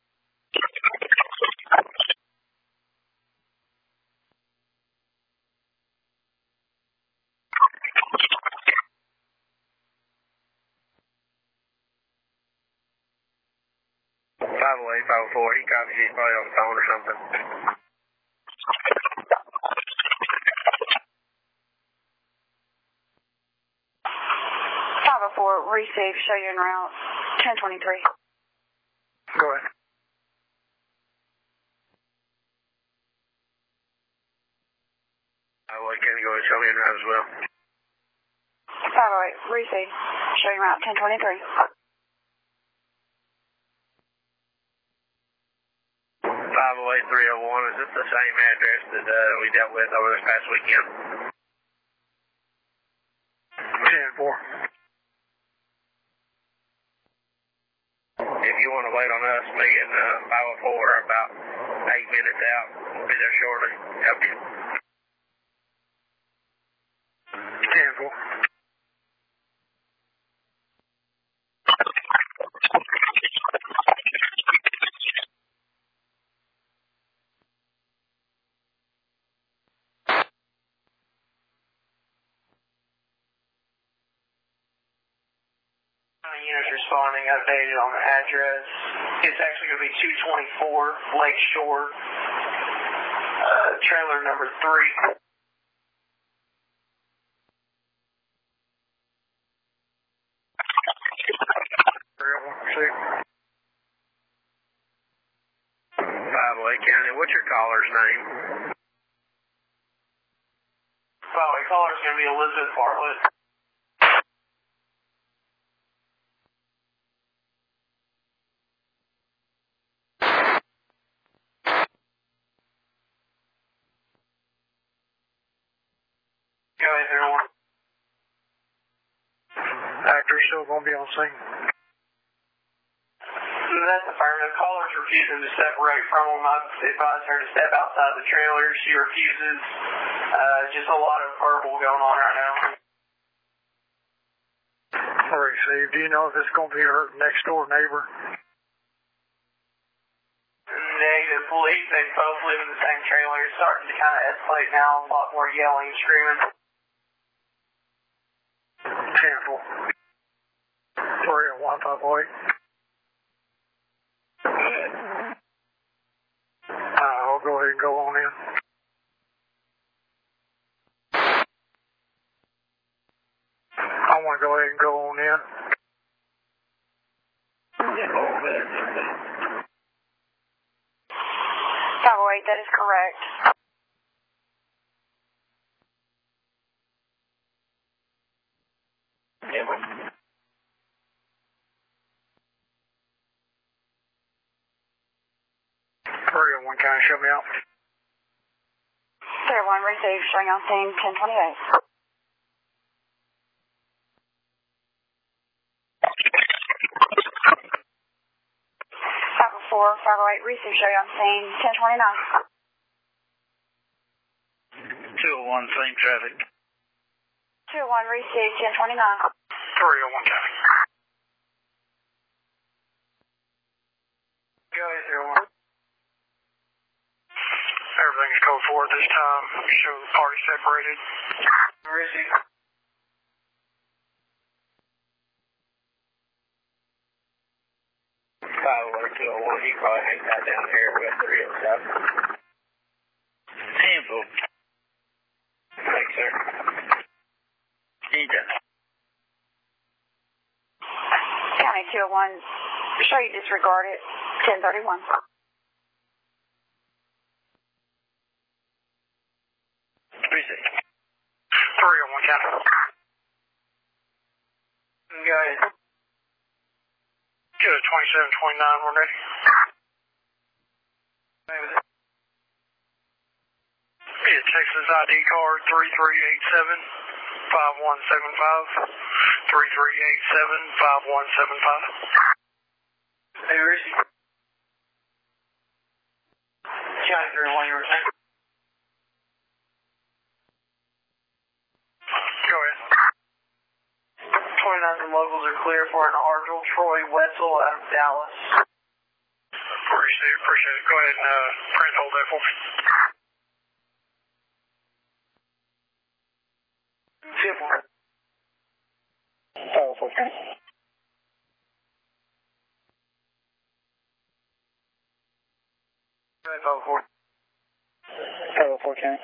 five oh eight, five oh four, he copies, he's probably on the phone or something. five oh four, receive, show you en route, ten twenty-three. Go ahead. I would can go and show me en route as well. five oh eight, receive, show you en route, ten twenty-three. five oh eight, three oh one, is this the same address that uh, we dealt with over this past weekend? ten four. If you want to wait on us, me and uh, five oh four are about eight minutes out. We'll be there shortly. Help you. ten four. Units responding, updated on the address. It's actually going to be two twenty-four Lakeshore, uh, trailer number three. five oh eight County, what's your caller's name? Well, the caller's going to be Elizabeth Bartlett. ahead, everyone. Actor's still going to be on scene. That's affirmative. Caller's refusing to separate from him. I've advised her to step outside the trailer. She refuses. Uh, just a lot of verbal going on right now. Received. Do you know if it's going to be her next door neighbor? Negative. Police, they both live in the same trailer. It's starting to kind of escalate now. A lot more yelling, screaming. Cancel. Three and one five eight. Uh, I'll go ahead and go on in. I want to go ahead and go on in. five oh eight, that is correct. three oh one, can you show me out? three oh one, received, showing on scene, ten twenty-eight. five oh four, five oh eight, received, showing on scene, ten twenty-nine. two oh one, same traffic. two oh one, received, ten twenty-nine. three oh one, copy. Go ahead, three oh one. Everything's code four at this time. Show the party separated. Receive. five oh one, two oh one, he probably ain't got down here with three oh seven. Handful. Thanks, sir. Anytime. County two oh one, show you disregard it, ten thirty-one. Appreciate it. three oh one, county. Go ahead. Get a twenty-seven twenty-nine, we're ready. Be a Texas I D card three three eight seven, five one seven five. three three eight seven, five one seven five. Hey, Richie. County three oh one, you were saying? Go ahead. twenty-nine from locals are clear for an Argel Troy Wetzel out of Dallas. Appreciate it, appreciate it. Go ahead and uh, print hold that for me. Tip one. five oh four, county. five oh four. five oh four, county.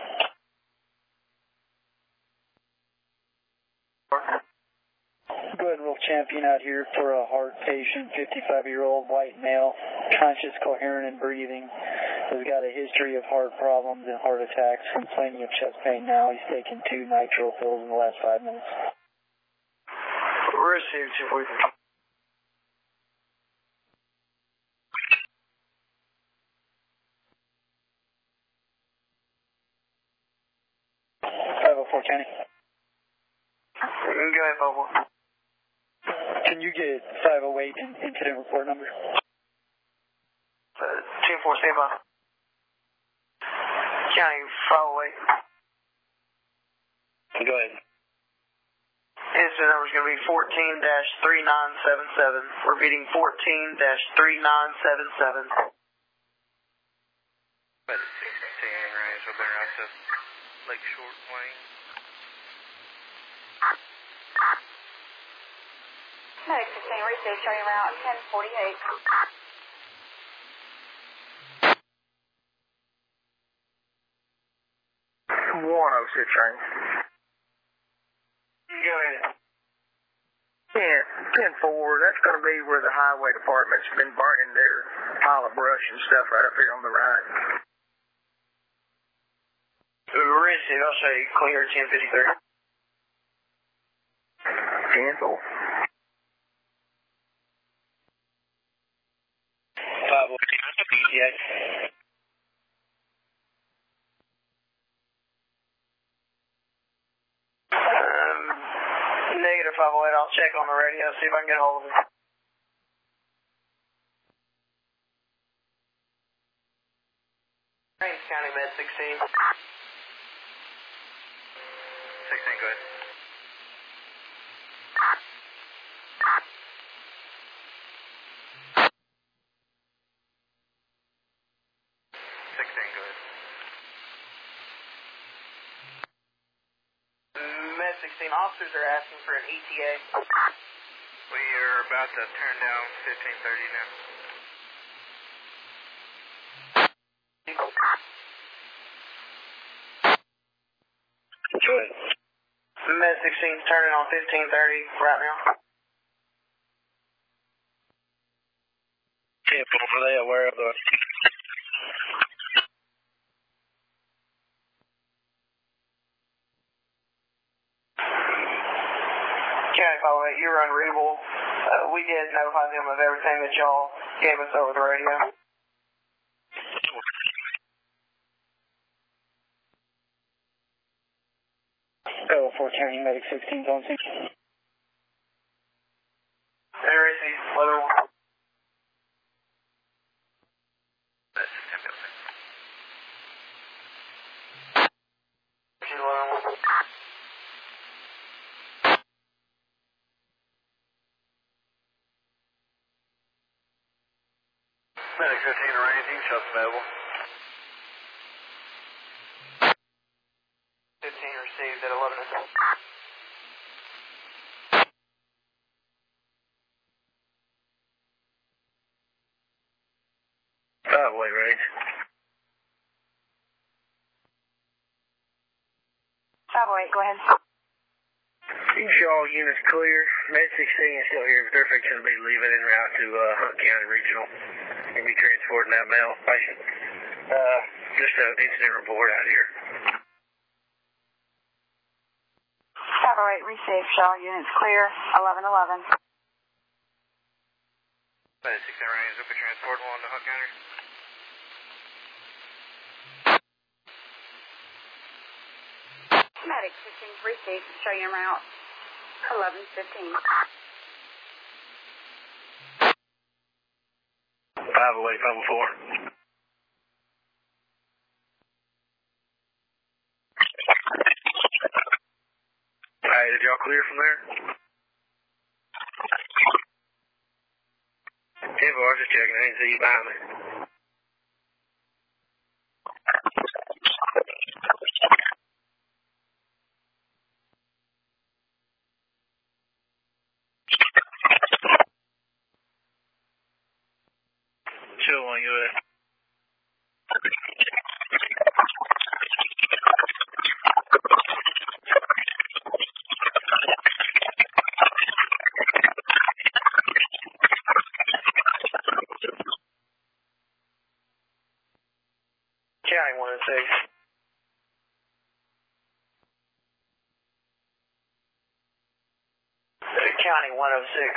Go ahead and roll champion out here for a heart patient, fifty-five-year-old white male, conscious, coherent, and breathing. Has got a history of heart problems and heart attacks, complaining of chest pain now. He's taken two nitro pills in the last five minutes. Received, two forty-three. five oh four, county. Go ahead, five oh four. Can you get five oh eight incident report number? Uh, ten four, stand by. County five oh eight. Go ahead. Incident number is going to be fourteen dash three nine seven seven. Repeating fourteen dash three nine seven seven. About sixteen range up there out to Lake Short Wayne. Medic sixteen, received, showing around ten forty-eight. one oh six range. Go ahead. ten, ten four, that's going to be where the highway department's been burning their pile of brush and stuff right up here on the right. Received, I'll show you clear ten fifty-three. ten four. five oh eight, yes. five oh eight, I'll check on the radio, see if I can get hold of him. Range County Med sixteen. sixteen, go ahead. sixteen, go ahead. Med sixteen, officers are asking for an E T A. We are about to turn down fifteen thirty now. Go ahead. Med sixteen's turning on fifteen thirty right now. Yeah, but were they aware of the... County five oh eight, you're unreadable. Uh, we did notify them of everything that y'all gave us over the radio. Oh, four County Medic sixteen, zone six. There is a level one. Medic fifteen arranging, shots available. fifteen received at eleven o'clock. Five way range. five oh eight, go ahead. You can show all units clear. Med sixteen is still here, but they're fixing to be leaving en route to uh, Hunt County Regional. They'll be transporting that male patient. Uh, just an incident report out here. five oh eight, received. Show all units clear. eleven eleven. Med sixteen range, will be transporting one to Hunt County. Medic fifteen, received. Show you en route. eleven fifteen. five oh eight, five oh four. Alright, did y'all clear from there? ten four, I was just checking. I didn't see you behind me. Chill on you there. County one oh six. County one oh six.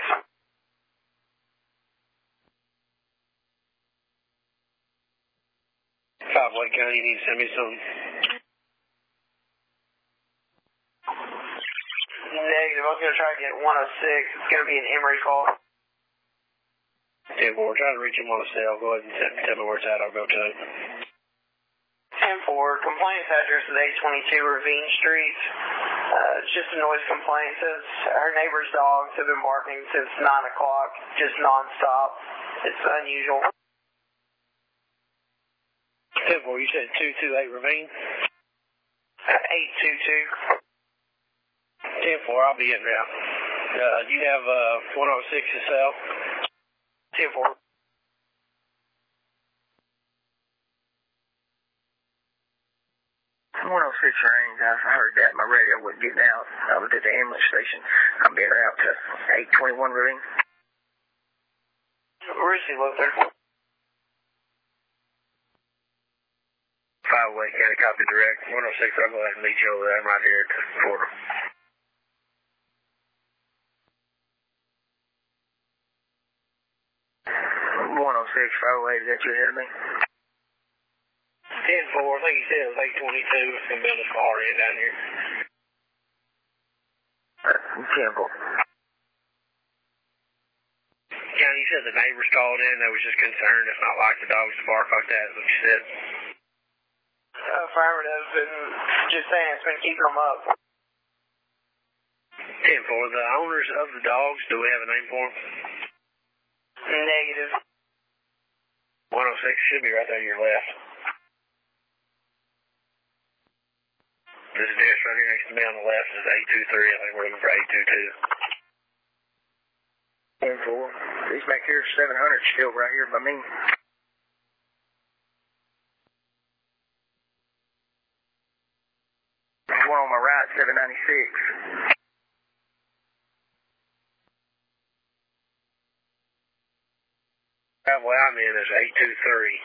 Five White County, you need to send me some. Negative. I was going to try to get one oh six. It's going to be an Emory call. ten four, we're trying to reach him on the cell. Go ahead and tell me where it's at. I'll go to it. ten four, complaint address is eight twenty-two Ravine Street. Uh, it's just a noise complaint. It says our neighbor's dogs have been barking since nine o'clock, just nonstop. It's unusual. ten four, you said two two eight Ravine? eight two two. ten four, I'll be in now. Uh, do you have uh, one oh six to sell? ten four. one oh six range, I heard that. My radio wasn't getting out. I was at the ambulance station. I'm being out to eight twenty-one Ravine. Where is he, Luther? five oh eight, County, copy direct. one oh six, I'll go ahead and meet you over there. I'm right here at the portal. one oh six, five oh eight, is that you ahead of me? ten four, I think he said it was eight twenty-two. It's going to be on the far end down here. Temple. County, you said the neighbors called in. They was just concerned. It's not like the dogs to bark like that, is what you said. Affirmative, and just saying it's been keeping them up. ten four, the owners of the dogs, do we have a name for them? Negative. one oh six should be right there to your left. This desk right here next to me on the left is eight two three. I think we're looking for eight two two. ten four. These back here are seven hundred still right here by me. There's one on my right, seven ninety-six. Driveway I'm in is eight two three.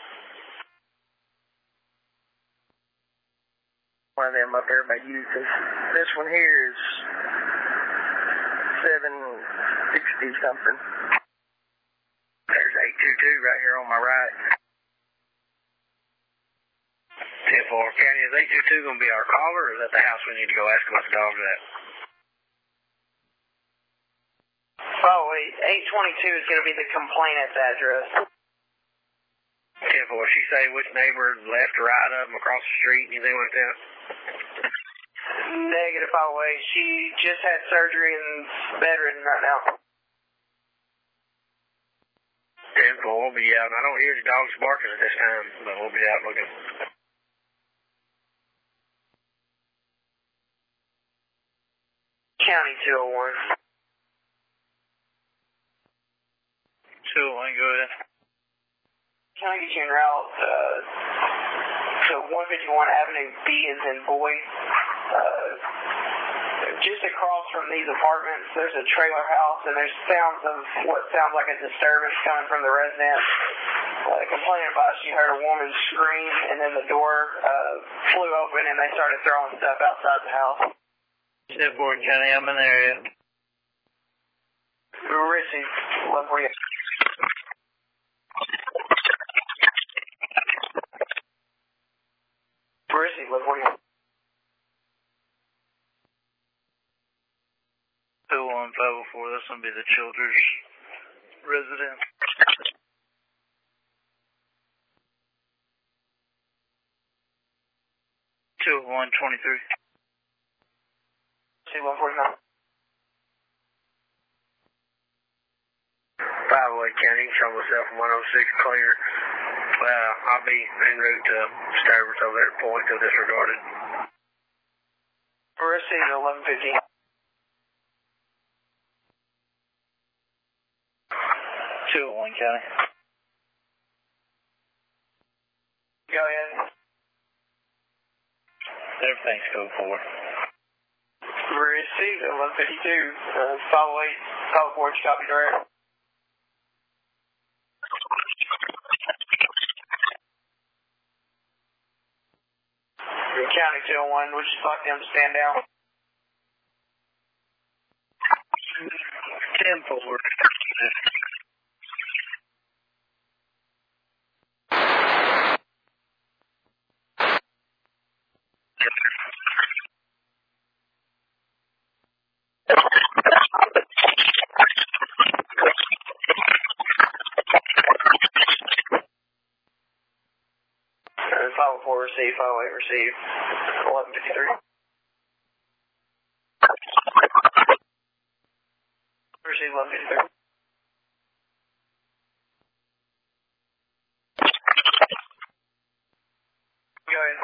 One of them up there by you. This one here is seven sixty something. There's eight two two right here on my right. ten four. County, is eight two two going to be our caller, or is that the house we need to go ask about the dogs at? Oh, wait. eight twenty-two is going to be the complainant's address. ten four. She say which neighbor left or right of them across the street, anything like that? Negative, by the way. She just had surgery and is bedridden right now. ten four, we'll be out. I don't hear the dogs barking at this time, but we'll be out looking. County two oh one. two oh one, go ahead. Can I get you en route uh, to one fifty-one Avenue B as in boy? Uh, just across from these apartments, there's a trailer house, and there's sounds of what sounds like a disturbance coming from the residents. Uh, complaining about she heard a woman scream, and then the door uh, flew open, and they started throwing stuff outside the house. ten four, County, I'm in the area. Richie, look where you. Richie, look where you. two oh one five oh four, that's going to be the Childers residence. two oh one twenty-three. two one forty-nine. five oh eight County, show myself one oh six clear. Uh, I'll be en route to Stovers over there at Point till disregarded. Receive eleven fifty. two oh one County. Go ahead. Everything's code four. Received eleven fifty-two. Uh, five oh eight, call four, copy direct. County two oh one, would you like them to stand down? ten four. five oh four received, five oh eight received, eleven fifty-three. Received eleven fifty-three. Go ahead.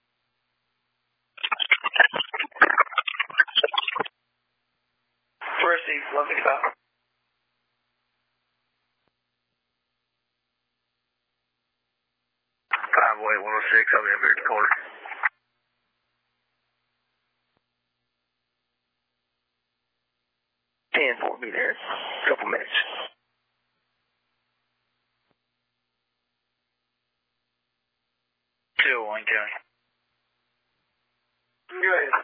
Received eleven fifty-five. five oh eight one oh six, I'll be up here at the corner. ten four, be there. A couple minutes. two oh one County. Go ahead.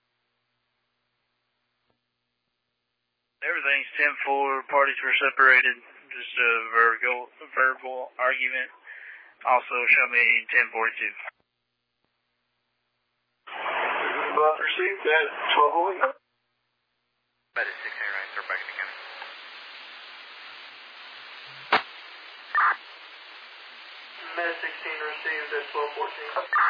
Everything's ten four, parties were separated, just a verbal, verbal argument. Also, show me ten forty-two. Well, received at twelve oh eight. Medic sixteen range, start back in the county. Medic sixteen received at twelve fourteen.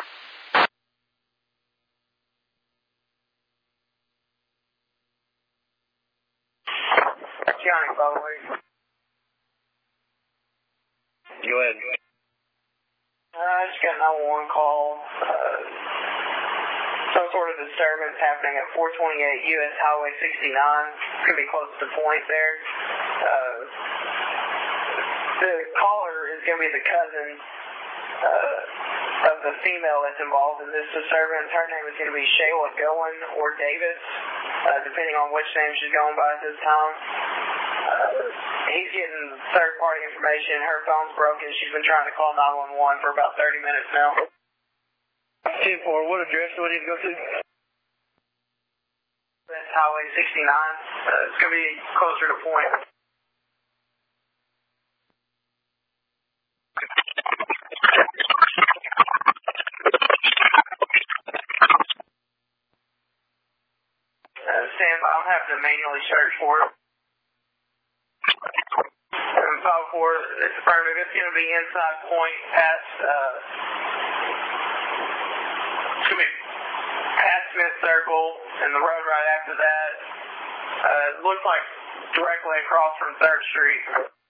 County, by the way. Go ahead. Uh, I just got a nine one one call. Uh, some sort of disturbance happening at four twenty-eight U S Highway sixty-nine. It's going to be close to the point there. Uh, the caller is going to be the cousin uh, of the female that's involved in this disturbance. Her name is going to be Shayla Goen or Davis, uh, depending on which name she's going by at this time. Uh, he's getting third-party information. Her phone's broken. She's been trying to call nine one one for about thirty minutes now. ten four, what address do we need to go to? That's Highway sixty-nine. Uh, it's going to be closer to point. Uh, stand by. I'm having to manually search for it. five four, it's affirmative. It's going to be inside point past, uh, it's going to be past Smith Circle and the road right after that. Uh, it looks like directly across from third Street.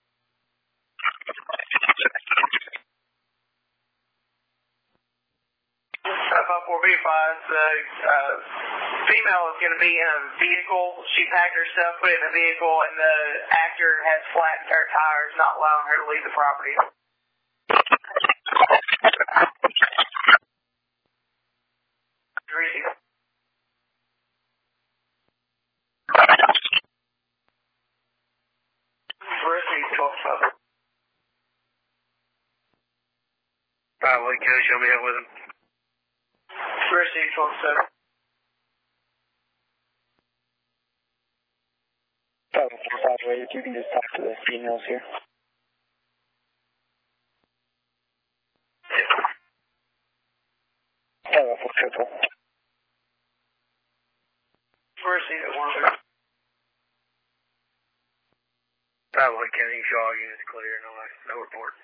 five four B five, the uh, female is going to be in a vehicle. She packed her stuff, put it in a vehicle, and the actor has flattened her tires, not allowing her to leave the property. Five Lake County, show me out with him. Received twelve seven. five four five, wait, if you can just talk to the females here. five oh four triple. Received at one. Five Lake County, show all units clear, no, no report.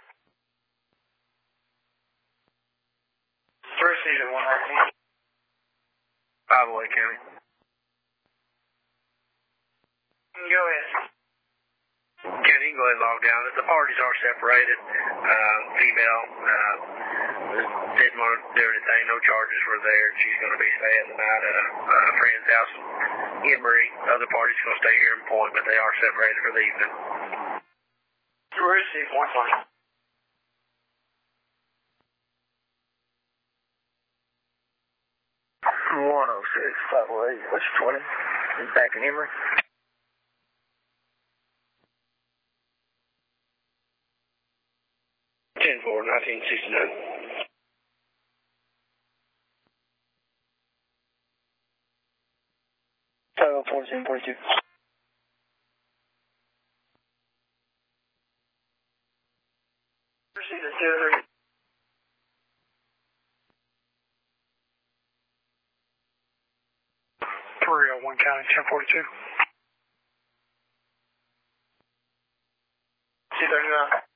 Received at one nineteen. Five Lake County. Go ahead. Kenny, you can go ahead and log down. The parties are separated. Uh, female uh, didn't want to do anything. No charges were there. She's going to be staying the night at a, a friend's house in Emory. Other parties going to stay here in Point, but they are separated for the evening. Received one twenty. one oh six, five oh eight, what's twenty? He's back in Emory. ten four, nineteen sixty-nine. five oh four, seven forty-two. Received at two three. three oh one County, ten forty-two. two thirty-nine.